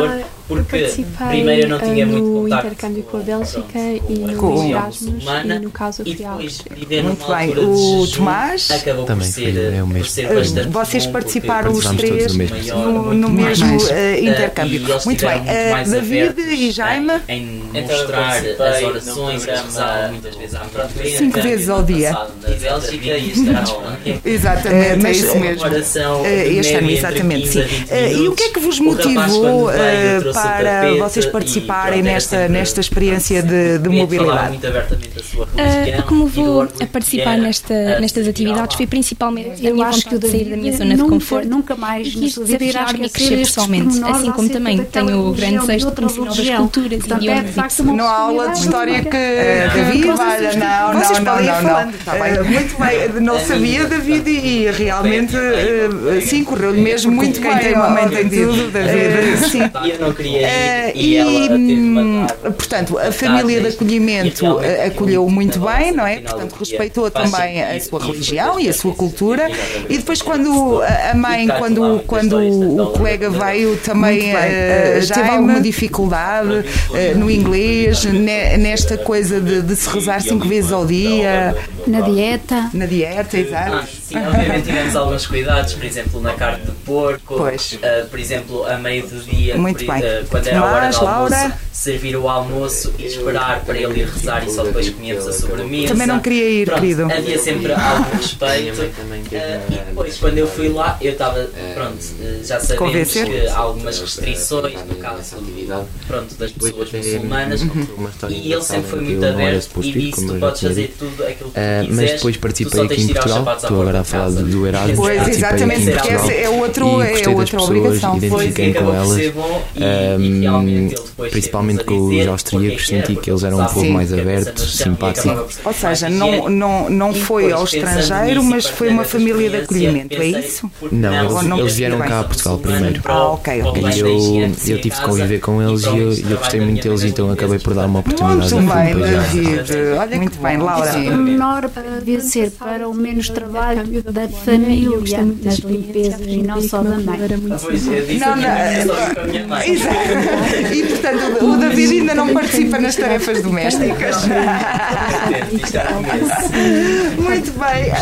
porque participei primeiro eu não tinha uh, muito no contacto intercâmbio com a com, Bélgica pronto, e com a no religião Erasmus, muçulmana, e no caso eu e fui à depois Áustria. viver Muito numa bem. altura O de jejum Tomás? acabou por Também ser, foi- é o por mesmo. ser Uh, bastante vocês bom, participaram porque os participámos três todos no mesmo maior, no, muito no mais, mesmo uh, uh, intercâmbio. e eles Muito bem. estiveram muito Uh, mais David abertos e Jaime? em, em Então, eu mostrar participei as no orações que programa rezavam muitas vezes à frente. Cinco vezes ao dia. Na Bélgica e este ano Exatamente, mas é isso uma mesmo. comparação Uh, de este ano, média exatamente, entre sim. quinze a vinte Uh, e o minutos. que é que vos O rapaz, motivou quando veio, uh, trouxe o para tapete vocês e, participarem pronto, era nesta, sempre- nesta experiência de, de Queria falar mobilidade? muito abertamente da sua Uh, religião o que me e do levou orgulho a que participar era, nesta, uh, nestas servir atividades Allah. foi principalmente a Eu minha acho que o vontade de sair da minha zona de nunca, conforto nunca mais e na quis sua vida irá desafiar-me a esquecer crescer estes pessoalmente, pormenores assim como acerca também daquela tenho o grande religião, de desejo de outra conhecer novas religião. culturas, Portanto, é, idiomas de e facto, uma Não há aula de oportunidade história que única. David, Vocês- olha, não, vocês não, não, podem ir não, falando, não. tá bem? Eh, muito bem, não sabia, David, e realmente eh, sim, correu-lhe mesmo muito bem. Quem tem uma mãe tem tudo, Eh, David. Sim. E eu não queria Eh, ir e, ela teve de hum, mandar portanto, a família de acolhimento eh, acolheu muito bem, não é? Portanto, respeitou também a sua religião e a sua cultura. E depois, quando a a mãe, quando, quando o colega veio, também Muito bem. eh, Eh, teve Jaime? alguma dificuldade eh, no inglês, ne- nesta coisa de, de se rezar cinco vezes ao dia, Na dieta. na dieta, Ah, exato. sim, obviamente tivemos alguns cuidados, por exemplo, na carne de porco, Pois. ah, por exemplo, a meio do dia, Muito por- bem. ah, quando era a hora Tomás, do almoço, Laura? servir o almoço e esperar para ele ir rezar e só depois comíamos a sobremesa. Também não queria ir, Pronto, querido. havia sempre algum respeito. Minha mãe também teve Ah, na- e depois, quando eu fui lá, eu estava, pronto, ah, já sabemos Convencer? que há algumas restrições no caso nessa atividade. pronto, das Depois pessoas até musulmanas, uma história e ele sempre foi engraçada em que muito eu não era aberto suposto e ir, disse: como tu eu já podes tinha fazer dito. tudo aquilo que Ah, tu mas quiseres, depois tu participei só aqui tens em de tirar os Portugal, sapatos à estou agora a porta de falar casa. do Erasmus. Pois, participei exatamente, aqui em porque Portugal essa é outro- e é gostei das outra pessoas, obrigação. Foi, identifiquei com acabou por elas, ser bom e- ahm, e realmente ele depois principalmente teve-nos a com os dizer austríacos, porque é que era, senti que eles eram um porque pouco Sim. mais que a abertos, pensa no chão e acabava simpáticos. por ser Ou seja, mais não, higiênico. não, não E foi depois, ao pensando estrangeiro, nisso e mas foi uma partilhando família de essa acolhimento, é experiência, isso? porque Não, não, eles- não eles quer vieram que cá a venham Portugal muçulmanos primeiro. para o- Ah, ok, para o ok. bem E da eu, higiene eu em tive de casa conviver com e eles e para o eu, trabalho eu gostei da muito minha deles, mãe então muitas acabei vezes por dar uma para oportunidade. Muito a bem, depois já- David. Olha muito bem, Laura. O menor devia ser para o menos trabalho da família nas limpezas e não só da mãe. Pois, eu disse Não, a minha não, mãe, eu só vi com a minha mãe. Exato. E portanto, o David ainda não participa nas tarefas domésticas. Isto é começo. Muito bem.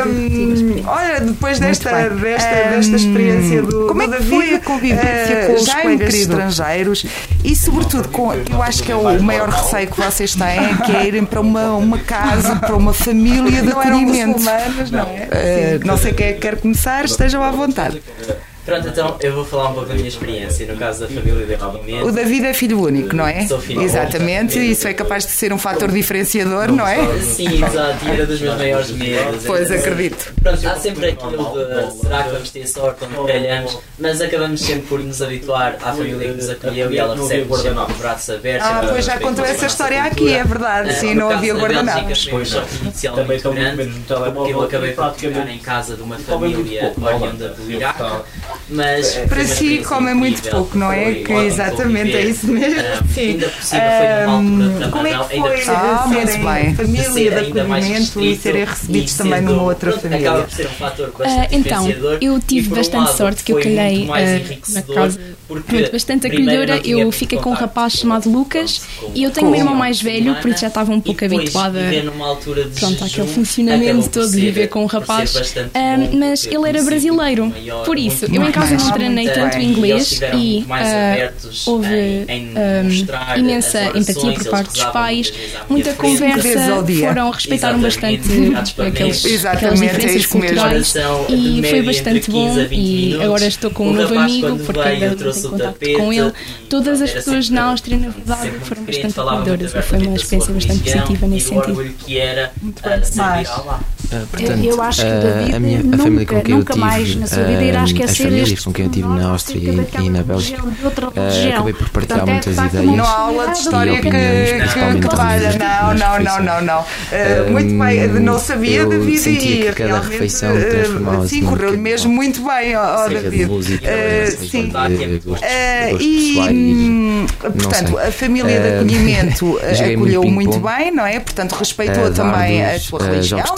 Hum, olha, depois desta, bem. desta, Hum, desta experiência do como é do que foi David, a convivência eh, com os já em colegas querido, estrangeiros e, sobretudo, com, eu acho que é o maior receio que vocês têm, que é irem para uma, uma casa, para uma família de acolhimento. não é? Eh, não sei quem é que quer começar, estejam à vontade. Pronto, então eu vou falar um pouco da minha experiência no caso da família de acolhimento. O David é filho único, não é? Sou filho Exatamente, único. isso é capaz de ser um fator diferenciador, não é? Sim, exato, e era dos meus maiores medos. Pois, acredito. Pronto, há sempre aquilo de será que vamos ter sorte onde calhamos, mas acabamos sempre por nos habituar à família que nos acolheu e ela recebe-nos sempre de braços abertos. Ah, pois já contou essa história aqui, é verdade, sim, não havia guardanapos. Foi um choque inicial muito grande, porque eu acabei por ficar em casa de uma família oriunda do Iraque, mas Para si, comem muito pouco, não é? Que exatamente, é isso mesmo. Sim. Ainda por cima foi numa altura Como é Ramadão, que ainda foi por cima ah, muito serem bem. família ser de ainda mais acolhimento e restrito serem recebidos e também sendo- numa outra pronto, família? acaba por ser um fator Ah, bastante então, diferenciador eu e, tive por um bastante lado, sorte que eu foi calhei muito mais ah, na enriquecedor, casa porque pronto, bastante primeiro acolhedora. não tinha Eu muito fiquei com um contacto rapaz chamado Lucas e eu tenho um irmão mais velho, por isso já estava um pouco habituada pronto, àquele funcionamento todo de viver com um rapaz. Ah, mas ele era brasileiro, por isso eu em casa não treinei tanto inglês e ah, houve ah, imensa empatia por parte dos pais, muita vezes conversa, ao dia. foram, respeitaram bastante aqueles, aquelas Exatamente, é diferenças isso mesmo. culturais e foi bastante bom. E agora estou com um novo amigo porque ainda não tenho contato com ele. Todas as pessoas na Áustria, na verdade, foram bastante acolhedoras e foi uma experiência bastante positiva nesse sentido. Muito Mas, Ah, portanto, eu acho que o ah, David a, minha, a nunca, família com quem eu nunca tive, mais na sua vida irá ah, esquecer as famílias estes com quem eu tive na Áustria e, e na Bélgica, de outra ah, religião. acabei por partilhar Portanto, é, muitas de facto, ideias. Não há aula de história e que, opiniões, que, principalmente que das valha. minhas- Não, das não, não, refeições. não, não. Uh, muito bem, não sabia, eu David, sentia e que cada realmente, refeição uh, transformava-se sim, num correu-lhe bocadinho. mesmo muito bem, ó, ó, Seja de David. música, Uh, seja sim. de gostos, gostos Uh, e, pessoais. hum, não portanto, sei. a família de Uh, acolhimento joguei acolheu muito muito ping-pong, bem, não é? Portanto, respeitou uh, também dardos, a sua uh, religião jogos de e a sua tabuleiro,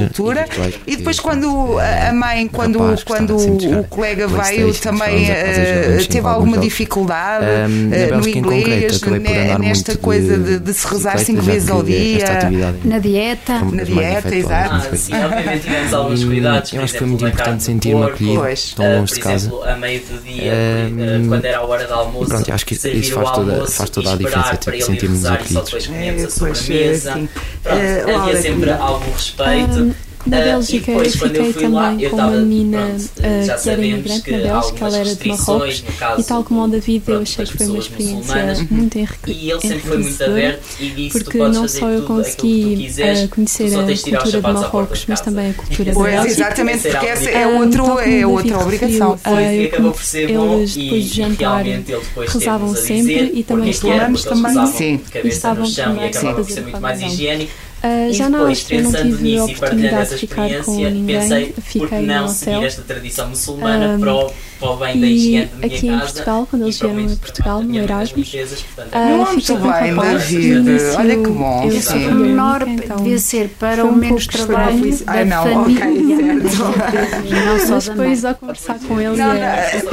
cultura. E, e depois quando a mãe, quando, rapaz, quando o colega veio, também uh, teve alguma jogos. dificuldade um, uh, no inglês, concreto, nesta coisa de, de se rezar cinco vezes ao dia, na dieta. Na dieta, exato. Ah, sim, obviamente tivemos alguns cuidados. Eu acho que foi muito importante sentir-me acolhido tão longe de casa. Por exemplo, a meio do dia, um, quando era a hora do almoço, pronto, acho que isso faz toda, faz toda a diferença, tipo, sentir-nos acolhidos. Comemos a sobremesa. Pronto, havia sempre algum respeito. Um, na Bélgica uh, eu fiquei também lá, com uma menina uh, que era imigrante que na Bélgica, ela era de Marrocos, e tal como o David, eu achei que foi uma experiência muito enriquecedora, porque não só eu consegui uh, conhecer a cultura de Marrocos, mas também a cultura da Bélgica. Exatamente, porque essa é, outro, é outra obrigação. Uh, eu, eles, depois de jantar, rezavam sempre e também muçulmanos também, sim. E estavam também a fazer o Ramadão. Uh, já na Áustria não tive a oportunidade de ficar com ninguém, pensei, fiquei não no hotel. Seguir esta tradição muçulmana um, para, o, para o bem da higiene da minha aqui casa, em Portugal, quando eles vieram a Portugal, no Erasmus, uh, fiquei com bem, David, olha que bom. Esse menor então, devia ser para o menos trabalho da Ai, não, família. Okay, certo. Não só mas depois ao conversar com ele não, e a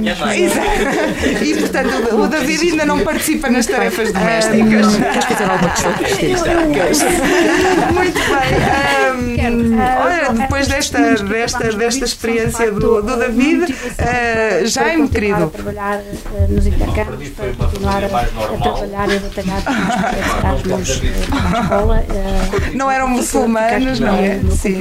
conhecer e portanto o David ainda não participa nas tarefas domésticas. Queres fazer alguma questão? Muito bem. Um, olha, depois desta, desta, desta experiência do, do David, uh, Jaime, querido. Trabalhar uh, nos intercâmbios, para continuar a, a trabalhar e a batalhar para estarmos na escola. Uh, não eram muçulmanos, não é? Sim.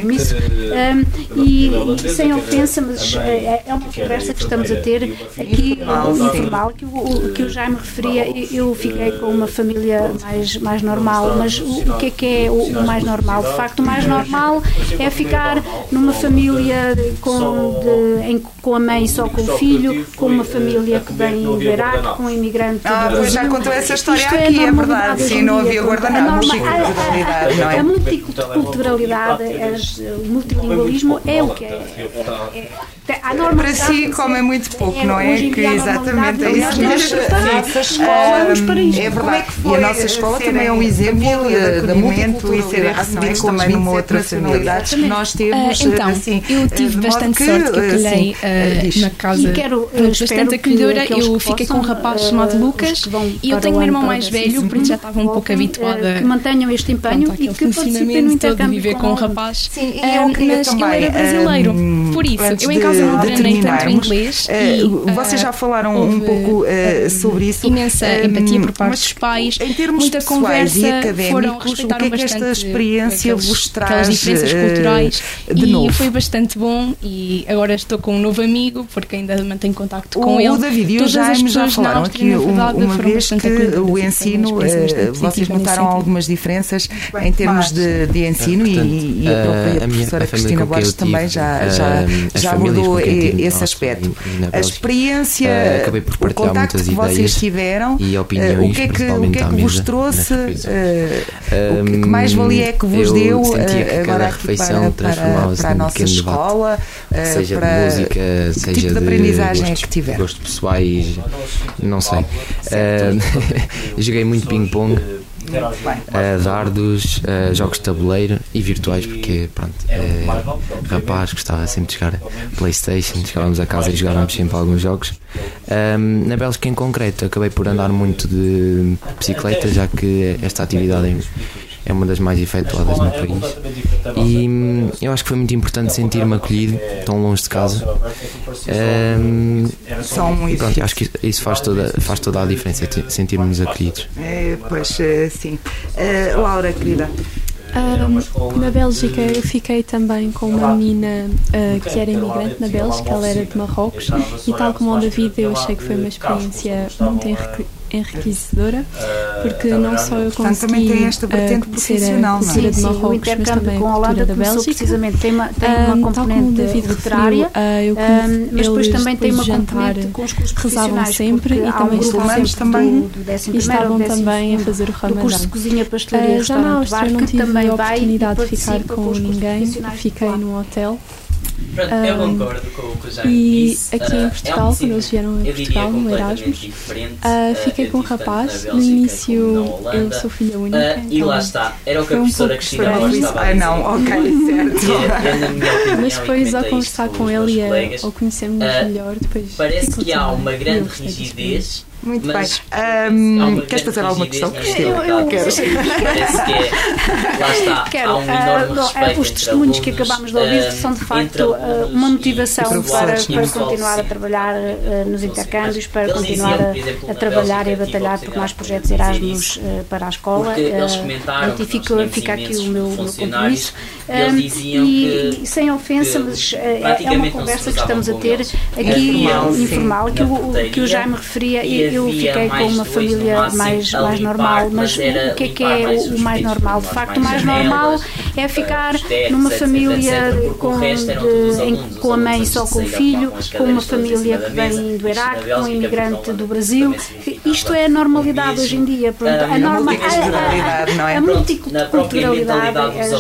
Um, e, e sem ofensa, mas é, é uma conversa que estamos a ter aqui no informal, que o, que o Jaime referia. Eu fiquei com uma família mais, mais normal, mas o, o que é que é o, o mais normal? De facto, o mais normal é ficar numa família com, de, em, com a mãe só com o filho, com uma família que vem do Iraque, com um imigrante ah, do Brasil. Já contou essa história aqui, é, é verdade. Sim, não havia guardanapos. A, a, a multiculturalidade, o multilingualismo é o que é. é, é para si, come muito pouco, é, não é? Que exatamente é isso. A nossa escola nos paraísos. É verdade. E a nossa escola também é um exemplo de momento e serem recebidos também numa outra nacionalidade que nós temos. Uh, então, assim, eu tive bastante que, sorte que eu calhei uh, na casa quero, bastante acolhedora. Eu fiquei com um rapaz chamado Lucas e eu tenho um irmão mais velho, por isso já estava um pouco habituada que mantenham este empenho e que participem no intercâmbio de viver com um rapaz. Sim, e eu queria mas também, ele era brasileiro, por isso eu em casa não treinei tanto inglês. Uh, vocês já falaram um pouco uh, sobre isso. Imensa uh, empatia por parte dos pais, em termos muita conversa, e académicos, o que é que esta experiência aqueles, vos traz aquelas diferenças culturais de e novo? Foi bastante bom e agora estou com um novo amigo porque ainda mantenho contacto com o, ele. O David e o Jaime já falaram aqui verdade, uma vez que o ensino, uh, vocês notaram algumas diferenças em termos de, de ensino uh, portanto, e, e a própria a professora Cristina Borges também já, já, já abordou esse aspecto. A experiência, uh, o contacto que vocês tiveram, e opiniões, uh, o que é que, o que, é que vos trouxe, uh, um, o que mais valia é que vos deu uh, agora aqui para, para, para a nossa escola, uh, seja para de música, que seja tipo de aprendizagem é que tiveram? Gostos pessoais, não sei. Uh, joguei muito ping-pong. Uh, dardos, uh, jogos de tabuleiro e virtuais, porque pronto, uh, rapaz, gostava sempre de jogar PlayStation, chegávamos a casa e jogávamos sempre alguns jogos. Um, na Bélgica em concreto acabei por andar muito de bicicleta, já que esta atividade é uma das mais efetuadas no país e hum, eu acho que foi muito importante sentir-me acolhido tão longe de casa. Um, pronto, acho que isso faz toda, faz toda a diferença, sentirmos acolhidos. É, pois sim. Uh, Laura, querida. Um, na Bélgica eu fiquei também com uma menina uh, que era imigrante na Bélgica, ela era de Marrocos e tal como o David eu achei que foi uma experiência muito enrique- enriquecedora porque não só eu consegui também tem esta vertente profissional, a cultura de Marrocos, mas também a cultura da Bélgica. Precisamente tem uma, tem uma um, componente literária, uh, um, mas depois também tem uma componente com os cursos rezavam sempre e também estavam também do, do décimo e estavam primeiro, também a fazer o Ramadão. O curso de cozinha, pastelaria, uh, já na Áustria não tive também a oportunidade vai de ficar com ninguém, fiquei num hotel. Pronto, eu concordo com o que o Jaime e disse. aqui em Portugal, uh, é um quando eles vieram a Portugal, no Erasmus, uh, fiquei com um rapaz. No início, eu sou filha única. Uh, então e lá está, era o que a professora Cristina Borges estava a dizer. Ah, não, ok, certo. É, na minha opinião, mas depois, ao conversar com ele e ao conhecermos uh, melhor, depois. Parece que há uma grande rigidez. Muito mas, bem. Um, queres fazer alguma questão, Cristina? Eu, eu quero. Parece que é, lá está, quero. há um enorme uh, respeito Os testemunhos alunos, que acabamos de ouvir são de facto uh, uma motivação para, para continuar a trabalhar uh, nos intercâmbios, para continuar a, a trabalhar e a batalhar por mais projetos Erasmus uh, para a escola. Uh, fica, fica aqui o meu, meu compromisso. Um, e, e sem ofensa, mas uh, é uma conversa que estamos a ter aqui uh, informal, que o, que o Jaime referia. E, eu fiquei com uma família mais, mais normal, mas o que é que é o, o mais normal? De facto, o mais normal é ficar numa família com, de, em, com a mãe só com o filho, com uma família que vem do Iraque, com um imigrante do Brasil. Isto é a normalidade hoje em dia. Pronto, a, norma, a, a, a, a multiculturalidade,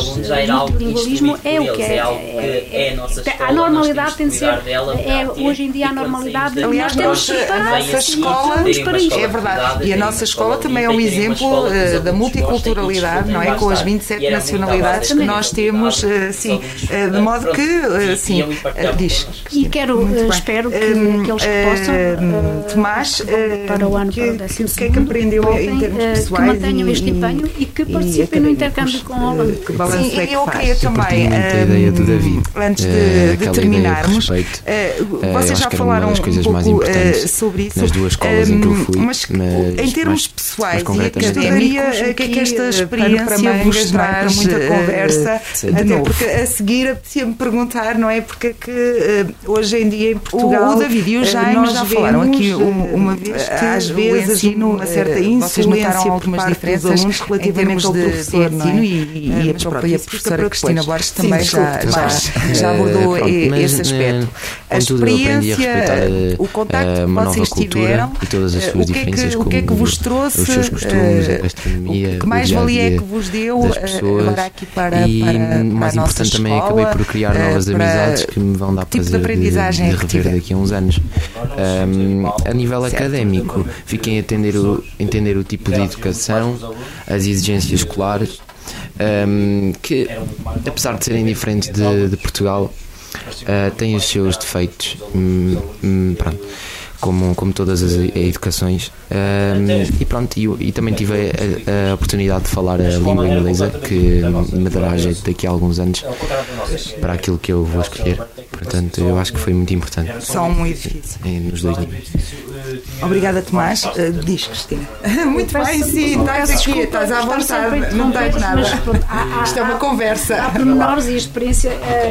o multilingualismo é o que é. é, é a normalidade tem de ser, é, hoje em dia a normalidade, aliás, nós temos que estar essa escola. É verdade. E a nossa escola também é um exemplo uh, da multiculturalidade, não é? Com as vinte e sete nacionalidades que nós temos, uh, assim, uh, de modo que, uh, sim, uh, diz. E quero, uh, espero que um, aqueles que possam, uh, Tomás, uh, para o ano, que, para o décimo que, que é que aprendeu voltem, em termos pessoais? Que mantenham este empenho e que participem no intercâmbio com a Holanda. Que balanço é que eu queria também, a ideia do David, antes de, de terminarmos, uh, vocês já falaram um pouco sobre isso. Nas duas escolas em que eu fui, mas, mas em termos mais, pessoais e académicos, o que é que esta experiência vos traz muita conversa? Até novo. Porque a seguir apetecia-me perguntar, não é? Porque é que uh, hoje em dia em Portugal o, o David e o Jaime já falaram aqui uma vez que às vezes uma certa insolência por parte dos alunos relativamente ao professor, não é? E, e a própria professora Cristina Borges também já, já, já abordou esse aspecto. A experiência, o contacto que vocês tiveram, e todas as suas diferenças, o que é que vos trouxe, os seus costumes, a gastronomia, o que mais valia é que vos deu agora aqui para, e para, para mais a nossa importante escola, também acabei por criar novas amizades que me vão dar tipo prazer de, de, de rever daqui a uns anos. Um, a nível certo. académico, fiquei a entender o, entender o tipo de educação, as exigências escolares, um, que apesar de serem diferentes de, de Portugal, uh, têm os seus defeitos. Um, um, pronto. Como, como todas as educações, um, e pronto, e, e também tive a, a oportunidade de falar a língua inglesa, que me dará jeito daqui a alguns anos para aquilo que eu vou escolher. Portanto, eu acho que foi muito importante. Só um edifício. Nos dois níveis. Obrigada, Tomás. Uh, diz, Cristina. Muito bem, sim, estás aqui, estás à vontade, não tens nada. Isto é uma conversa. Há pormenores e a experiência.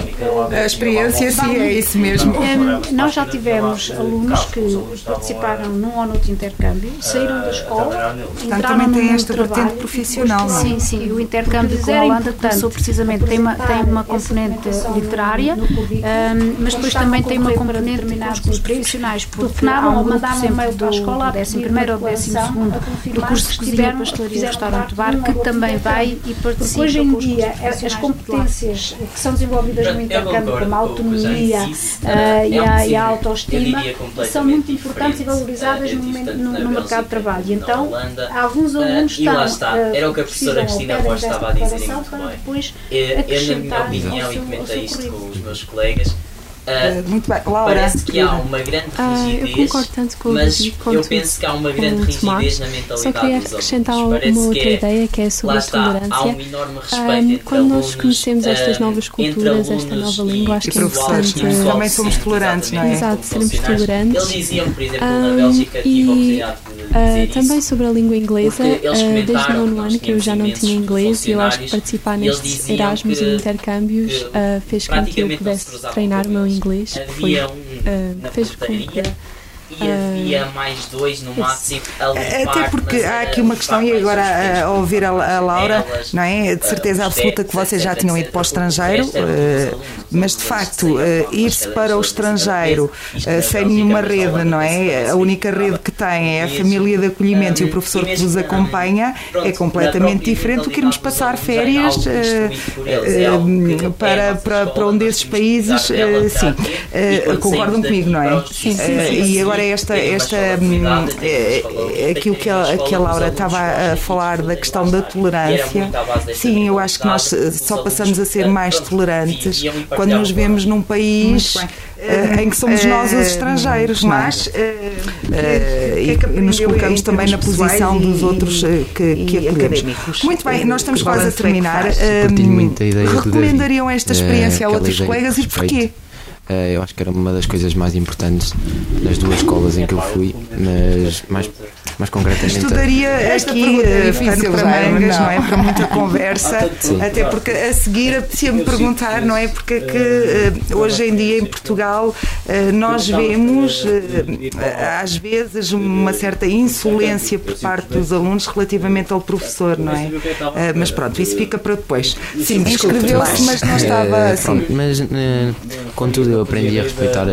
A experiência, sim, é isso mesmo. Nós já tivemos alunos que participaram num ou noutro intercâmbio, saíram da escola, portanto, também tem esta vertente profissional, não é? Sim, sim. O intercâmbio com a Holanda começou precisamente, tem uma, tem uma componente literária, um, mas depois também tem uma componente de cursos profissionais, porque há um grupo sempre do décimo primeiro ou décimo segundo do curso de cozinha, pastelaria, restaurante, bar, que também vai e participa. Hoje em dia, as competências que são desenvolvidas no intercâmbio, como a autonomia e a, e a autoestima, são muito importantes e valorizadas no, no, no mercado de trabalho. E então, alguns alunos estão, e lá está, era o que a professora Cristina Borges estava a dizer muito bem. Eu, eu, na minha opinião, e comentei isto com os meus colegas, Uh, muito bem, Laura. Parece que há uma grande rigidez, uh, eu concordo tanto com o mas David, eu penso que há uma grande rigidez na mentalidade só queria dos acrescentar alunos. uma outra que é, ideia que é sobre a tolerância. Há um enorme respeito uh, entre quando alunos, nós conhecemos estas novas culturas, uh, esta nova língua, acho que é importante. Também somos tolerantes, não é? Exato, sermos tolerantes. Eles diziam, por exemplo, na Bélgica, tive a oportunidade de Uh, também sobre a língua inglesa, uh, desde o nono ano que eu já não tinha inglês e eu acho que participar nestes Erasmus e intercâmbios uh, fez com que eu pudesse treinar o meu inglês, que foi, uh, fez com que... E havia mais dois no máximo a limpar, até porque há aqui uma questão, e agora a ouvir a, a Laura, não é? De certeza absoluta que vocês já tinham ido para o estrangeiro, uh, mas de facto uh, ir-se para o estrangeiro uh, sem nenhuma rede, não é? A única rede que tem é a família de acolhimento e o professor que vos acompanha, é completamente diferente do que irmos passar férias uh, uh, para, para, para um desses países. Uh, sim, uh, concordam comigo, não é? Sim, sim, sim. Uh, e agora esta, esta um, é, aquilo que a, que a Laura estava a falar da questão da tolerância. Sim, eu acho que nós só passamos a ser mais tolerantes quando nos vemos num país uh, em que somos nós os estrangeiros, mas uh, uh, e nos colocamos também na posição dos outros uh, que, que acolhemos. Muito bem, nós estamos quase a terminar. Uh, recomendariam esta experiência a outros colegas e porquê? Uh, eu acho que era uma das coisas mais importantes nas duas escolas em que eu fui, mas mais, mais concretamente... Estudaria esta aqui uh, para mangas, não é? Para muita conversa, sim. Até porque a seguir apetecia-me perguntar, não é? Porque é que uh, hoje em dia em Portugal uh, nós vemos uh, às vezes uma certa insolência por parte dos alunos relativamente ao professor, não é? Uh, mas pronto, isso fica para depois. Sim, inscreveu-se, mas não estava assim. Pronto, mas uh, contudo eu aprendi a respeitar a,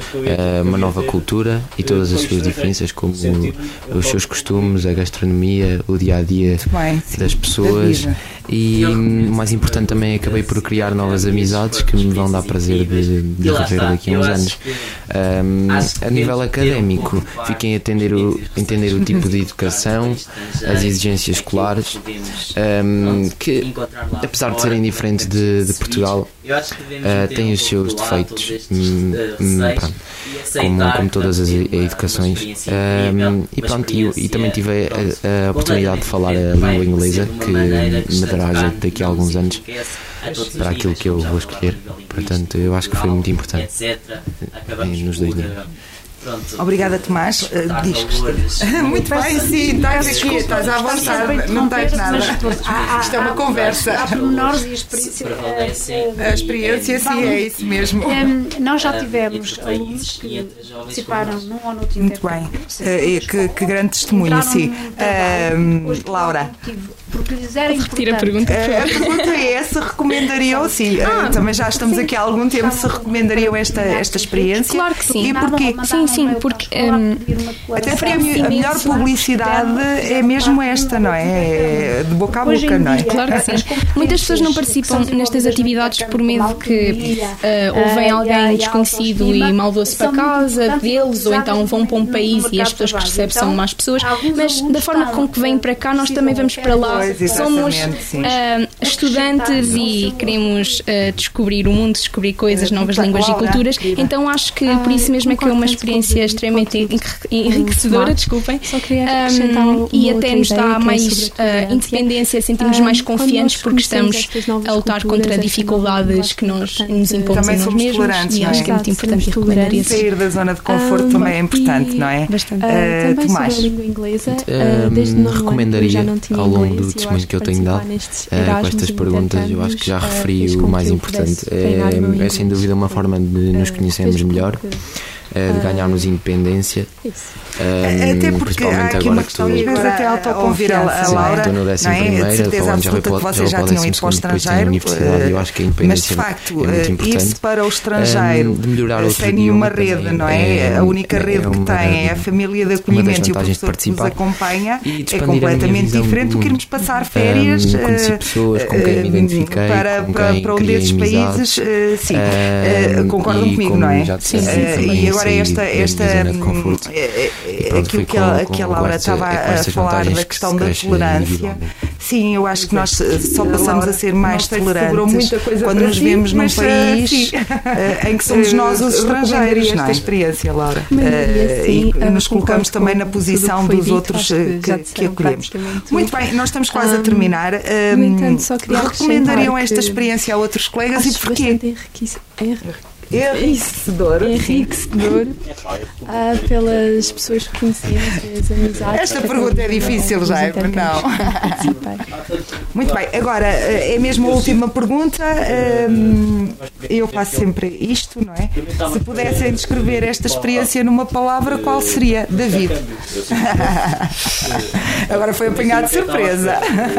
a uma nova cultura e todas as suas diferenças, como os seus costumes, a gastronomia, o dia-a-dia das pessoas. E o mais importante também, acabei por criar novas amizades que me vão dar prazer de, de rever daqui a uns anos. Um, a nível académico, fiquem a entender o, entender o tipo de educação, as exigências escolares, um, que apesar de serem diferentes de, de Portugal, uh, têm os seus defeitos, um, um, pronto, como, como todas as educações. Um, e pronto, e, e também tive a, a oportunidade de falar a língua inglesa, que me dará jeito daqui a alguns anos para aquilo que eu vou escolher. Portanto, eu acho que foi muito importante nos dois níveis. Obrigada, Tomás. Uh, diz muito bem, sim, estás aqui, estás à vontade, não tens nada. Isto é uma conversa. Há pormenores e a experiência. A experiência, sim, é isso mesmo. Nós já tivemos alunos que participaram num ou no outro muito bem. Uh, que, que grande testemunho, sim. Uh, Laura. Porque lhes era repetir a pergunta. A pergunta é se recomendariam, sim, ah, também já estamos aqui há algum tempo, se recomendariam esta, esta experiência. Claro que sim. E porquê? Sim, sim, porque um, até porque a melhor publicidade é mesmo esta, não é? É de boca a boca, não é? Claro que sim. Muitas pessoas não participam nestas atividades por medo que uh, ou vem alguém desconhecido e maldoso para casa deles, ou então vão para um país e as pessoas que recebem são más pessoas, mas da forma com que vêm para cá, nós também vamos para lá. Somos uh, estudantes e queremos uh, descobrir o mundo, descobrir coisas, novas línguas e culturas, então acho que por isso mesmo é que é uma experiência extremamente enriquecedora, desculpem, um, e até nos dá mais uh, independência, sentimos mais confiantes porque estamos a lutar contra dificuldades que nós nos impomos a nós mesmos, e acho que é muito importante recomendar isso. Sair da zona de conforto também é importante, não é? Bastante. Uh, também sobre a língua inglesa, uh, recomendaria ao longo do testemunho que eu tenho dado uh, com estas perguntas, eu acho que já referi o mais importante. É, é sem dúvida uma forma de nos conhecermos melhor, de ganharmos independência. Um, até porque há aqui uma questão que às vezes até autoconfiança. A Laura, estou no décimo primeiro, de certeza absoluta que vocês já tinham ido para o estrangeiro, eu acho que a independência mas de facto, é muito importante. Ir-se para o estrangeiro um, sem nenhuma rede, não é? é a única rede é que tem é a família de acolhimento e o professor que nos acompanha, é completamente diferente do que irmos passar férias um, conheci pessoas com quem me identifiquei, para, com para, quem para um desses países, sim, um, concordam comigo, não é? Sim, sim, e agora esta, esta aquilo que a, que a Laura estava a falar da questão da tolerância, sim, eu acho que nós só passamos a ser mais tolerantes quando nos vemos num país em que somos nós os estrangeiros, não é? Esta experiência, Laura, e nos colocamos também na posição dos outros que acolhemos. Muito bem, nós estamos quase a terminar. Recomendariam esta experiência a outros colegas e porquê? Enriquecedor. Enriquecedor. Ah, pelas pessoas que conhecemos e as amizades. Esta pergunta é difícil, Jaime, não. Muito bem, agora é mesmo a última pergunta. Eu faço sempre isto, não é? Se pudessem descrever esta experiência numa palavra, qual seria? David. Agora foi apanhado de surpresa.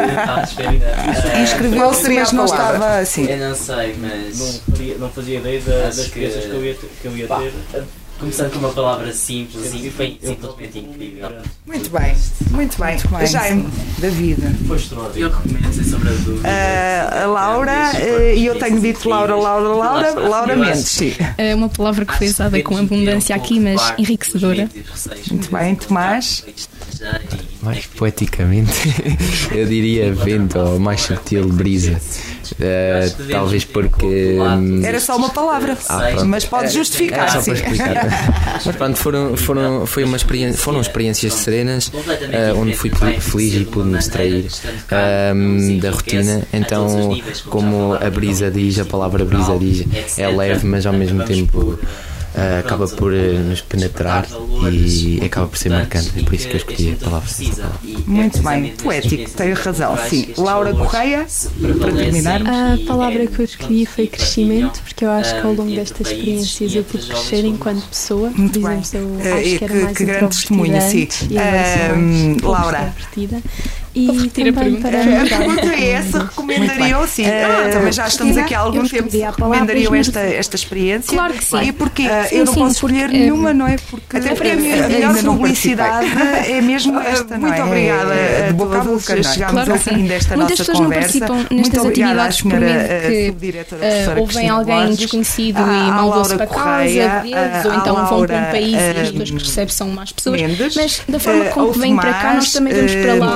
Inscreveu-se, mas não estava assim. Eu não sei, mas. Não, faria, não fazia ideia da, das experiências que, que eu ia, que eu ia pá, ter. Começando com uma palavra simples, assim, foi simplesmente incrível. Muito bem, muito bem. Jaime, David. Foi extraordinário. Eu recomendo, sem sombra de dúvida. Uh, a Laura, e uh, eu tenho dito Laura, Laura, Laura, Laura Mendes, sim. É uma palavra que foi usada com abundância aqui, mas enriquecedora. Muito bem, Tomás. Mais poeticamente, eu diria vento ou mais subtil brisa. Uh, talvez porque. Um, Era só uma palavra, ah, mas pode justificar. É só para explicar. Mas pronto, foram, foram, foi uma experiência, foram experiências serenas, uh, onde fui feliz e pude me distrair um, da rotina. Então, como a brisa diz, a palavra brisa diz, é leve, mas ao mesmo tempo. Uh, acaba por uh, nos penetrar e acaba por ser marcante, é por isso que eu escolhi a palavra. Muito bem, poético, tenho razão, sim. Laura Correia, para terminar. A palavra que eu escolhi foi crescimento, porque eu acho que ao longo destas experiências eu pude crescer enquanto pessoa. Muito Por bem. exemplo, eu acho que era mais que grande testemunho, sim. Uh, Laura. E também para a pergunta é essa, recomendariam sim. Uh, também já estamos aqui há algum tempo. Recomendariam esta, esta experiência? Claro que sim. E porquê? Uh, eu não sim, posso escolher porque, nenhuma, uh, não é? Porque até para mim a melhor publicidade é mesmo esta. Muito obrigada. De boca a boca, chegámos ao fim desta Muitas nossa pessoas conversa. Não participam Muito nestas obrigada à atividades por medo que uh, ouvem alguém desconhecido e maldou-se para casa deles, ou então vão para um país e as pessoas que recebem são más pessoas. Mas da forma como vêm para cá, nós também vamos para lá.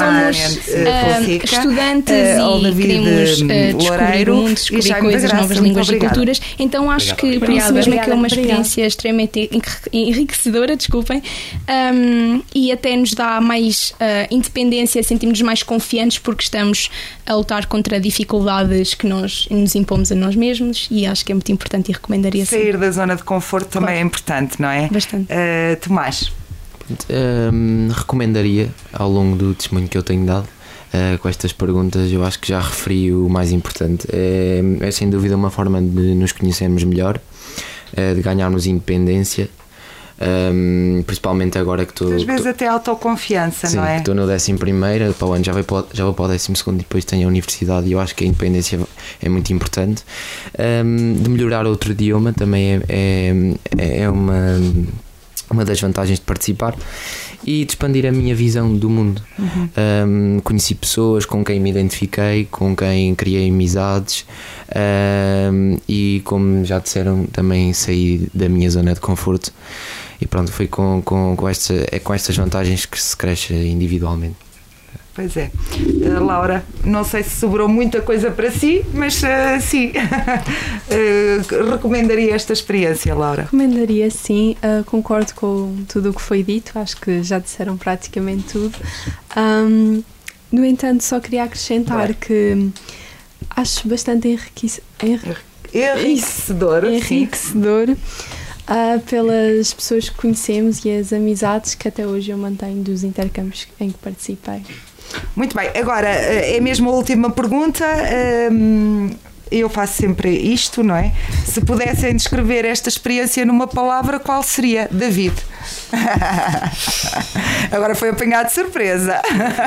Somos estudantes uh, e queremos uh, descobrir o mundo, descobrir coisas, novas línguas e culturas. Então acho obrigada. que por isso mesmo é que é uma experiência obrigada. extremamente enriquecedora, desculpem, um, e até nos dá mais uh, independência, sentimos-nos mais confiantes porque estamos a lutar contra dificuldades que nós nos impomos a nós mesmos, e acho que é muito importante e recomendaria sair sim. da zona de conforto claro. também é importante, não é? Bastante. Uh, Tomás? Um, recomendaria, ao longo do testemunho que eu tenho dado, Uh, com estas perguntas, eu acho que já referi o mais importante. É, é sem dúvida uma forma de nos conhecermos melhor, uh, de ganharmos independência, um, principalmente agora que estou. Às vezes tô, até autoconfiança, sim, não é? Estou no décimo primeiro, para o ano já vou para, já vou para o décimo segundo e depois tenho a universidade, e eu acho que a independência é muito importante. Um, de melhorar outro idioma também é, é, é uma, uma das vantagens de participar. E de expandir a minha visão do mundo. Uhum. Um, conheci pessoas com quem me identifiquei, com quem criei amizades, um, e como já disseram, também saí da minha zona de conforto. E pronto, foi com, com, com, esta, é com estas vantagens que se cresce individualmente. Pois é. Uh, Laura, não sei se sobrou muita coisa para si, mas uh, sim. uh, recomendaria esta experiência, Laura? Recomendaria, sim. Uh, concordo com tudo o que foi dito. Acho que já disseram praticamente tudo. Um, no entanto, só queria acrescentar Bem. que acho bastante enriquec... enriquecedor. Enriquecedor. Enriquecedor. Uh, pelas pessoas que conhecemos e as amizades que até hoje eu mantenho dos intercâmbios em que participei. Muito bem, agora é mesmo a última pergunta. Eu faço sempre isto, não é? Se pudessem descrever esta experiência numa palavra, qual seria? David. Agora foi apanhado de surpresa.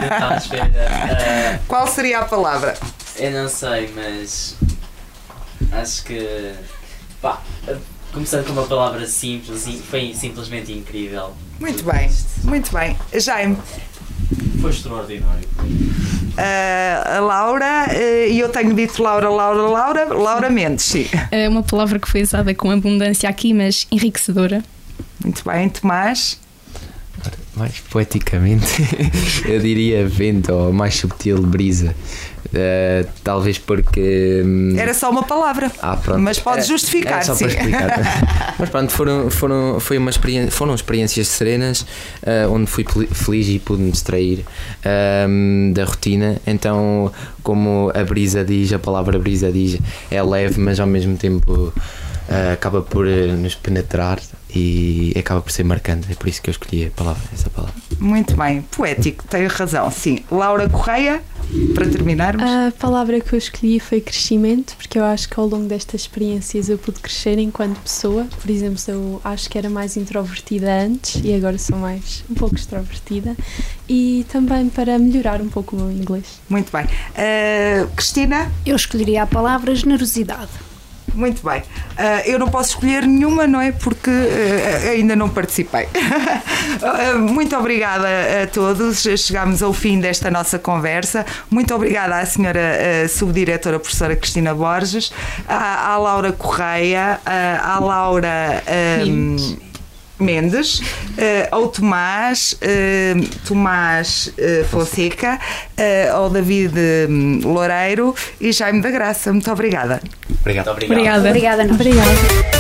Qual seria a palavra? Eu não sei, mas acho que pá, começando com uma palavra simples, foi simplesmente incrível. Muito bem, muito bem. Jaime? Foi extraordinário. Uh, a Laura, e uh, eu tenho dito Laura, Laura, Laura, Laura Mendes, sim. É uma palavra que foi usada com abundância aqui, mas enriquecedora. Muito bem, Tomás? Mais poeticamente, eu diria vento ou mais subtil brisa. Uh, talvez porque um... era só uma palavra, ah, pronto. Mas pode justificar. Era só sim. para explicar. Mas pronto, foram, foram, foi uma experiência, foram experiências serenas, uh, onde fui feliz e pude me distrair um, da rotina. Então, como a brisa diz, a palavra brisa diz, é leve, mas ao mesmo tempo uh, acaba por uh, nos penetrar e acaba por ser marcante. É por isso que eu escolhi a palavra, essa palavra. Muito bem, poético, tenho razão, sim. Laura Correia, para terminarmos. A palavra que eu escolhi foi crescimento, porque eu acho que ao longo destas experiências eu pude crescer enquanto pessoa. Por exemplo, eu acho que era mais introvertida antes e agora sou mais um pouco extrovertida. E também para melhorar um pouco o meu inglês. Muito bem. Uh, Cristina? Eu escolheria a palavra generosidade. Muito bem. Uh, eu não posso escolher nenhuma, não é? Porque uh, ainda não participei. uh, muito obrigada a todos. Chegámos ao fim desta nossa conversa. Muito obrigada à senhora uh, subdiretora professora Cristina Borges, à, à Laura Correia, uh, à Laura um, Mendes, uh, ao Tomás, uh, Tomás uh, Fonseca, uh, ao David um, Loureiro e Jaime da Graça. Muito obrigada. Obrigado. Obrigada. Obrigada. Obrigada.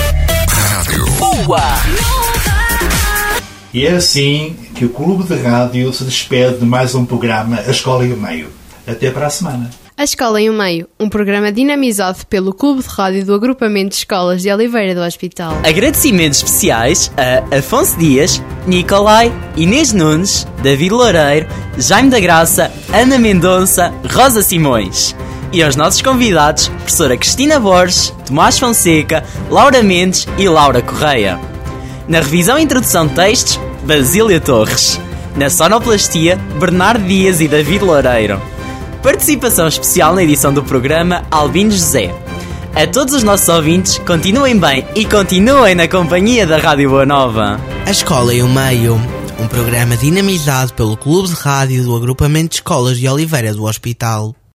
Boa! E é assim que o Clube de Rádio se despede de mais um programa A Escola e o Meio. Até para a semana. A Escola e o Meio, um programa dinamizado pelo Clube de Rádio do Agrupamento de Escolas de Oliveira do Hospital. Agradecimentos especiais a Afonso Dias, Nicolai, Inês Nunes, David Loureiro, Jaime da Graça, Ana Mendonça, Rosa Simões. E aos nossos convidados, professora Cristina Borges, Tomás Fonseca, Laura Mendes e Laura Correia. Na revisão e introdução de textos, Basília Torres. Na sonoplastia, Bernardo Dias e David Loureiro. Participação especial na edição do programa, Albino José. A todos os nossos ouvintes, continuem bem e continuem na companhia da Rádio Boa Nova. A Escola e o Meio, um programa dinamizado pelo Clube de Rádio do Agrupamento de Escolas de Oliveira do Hospital.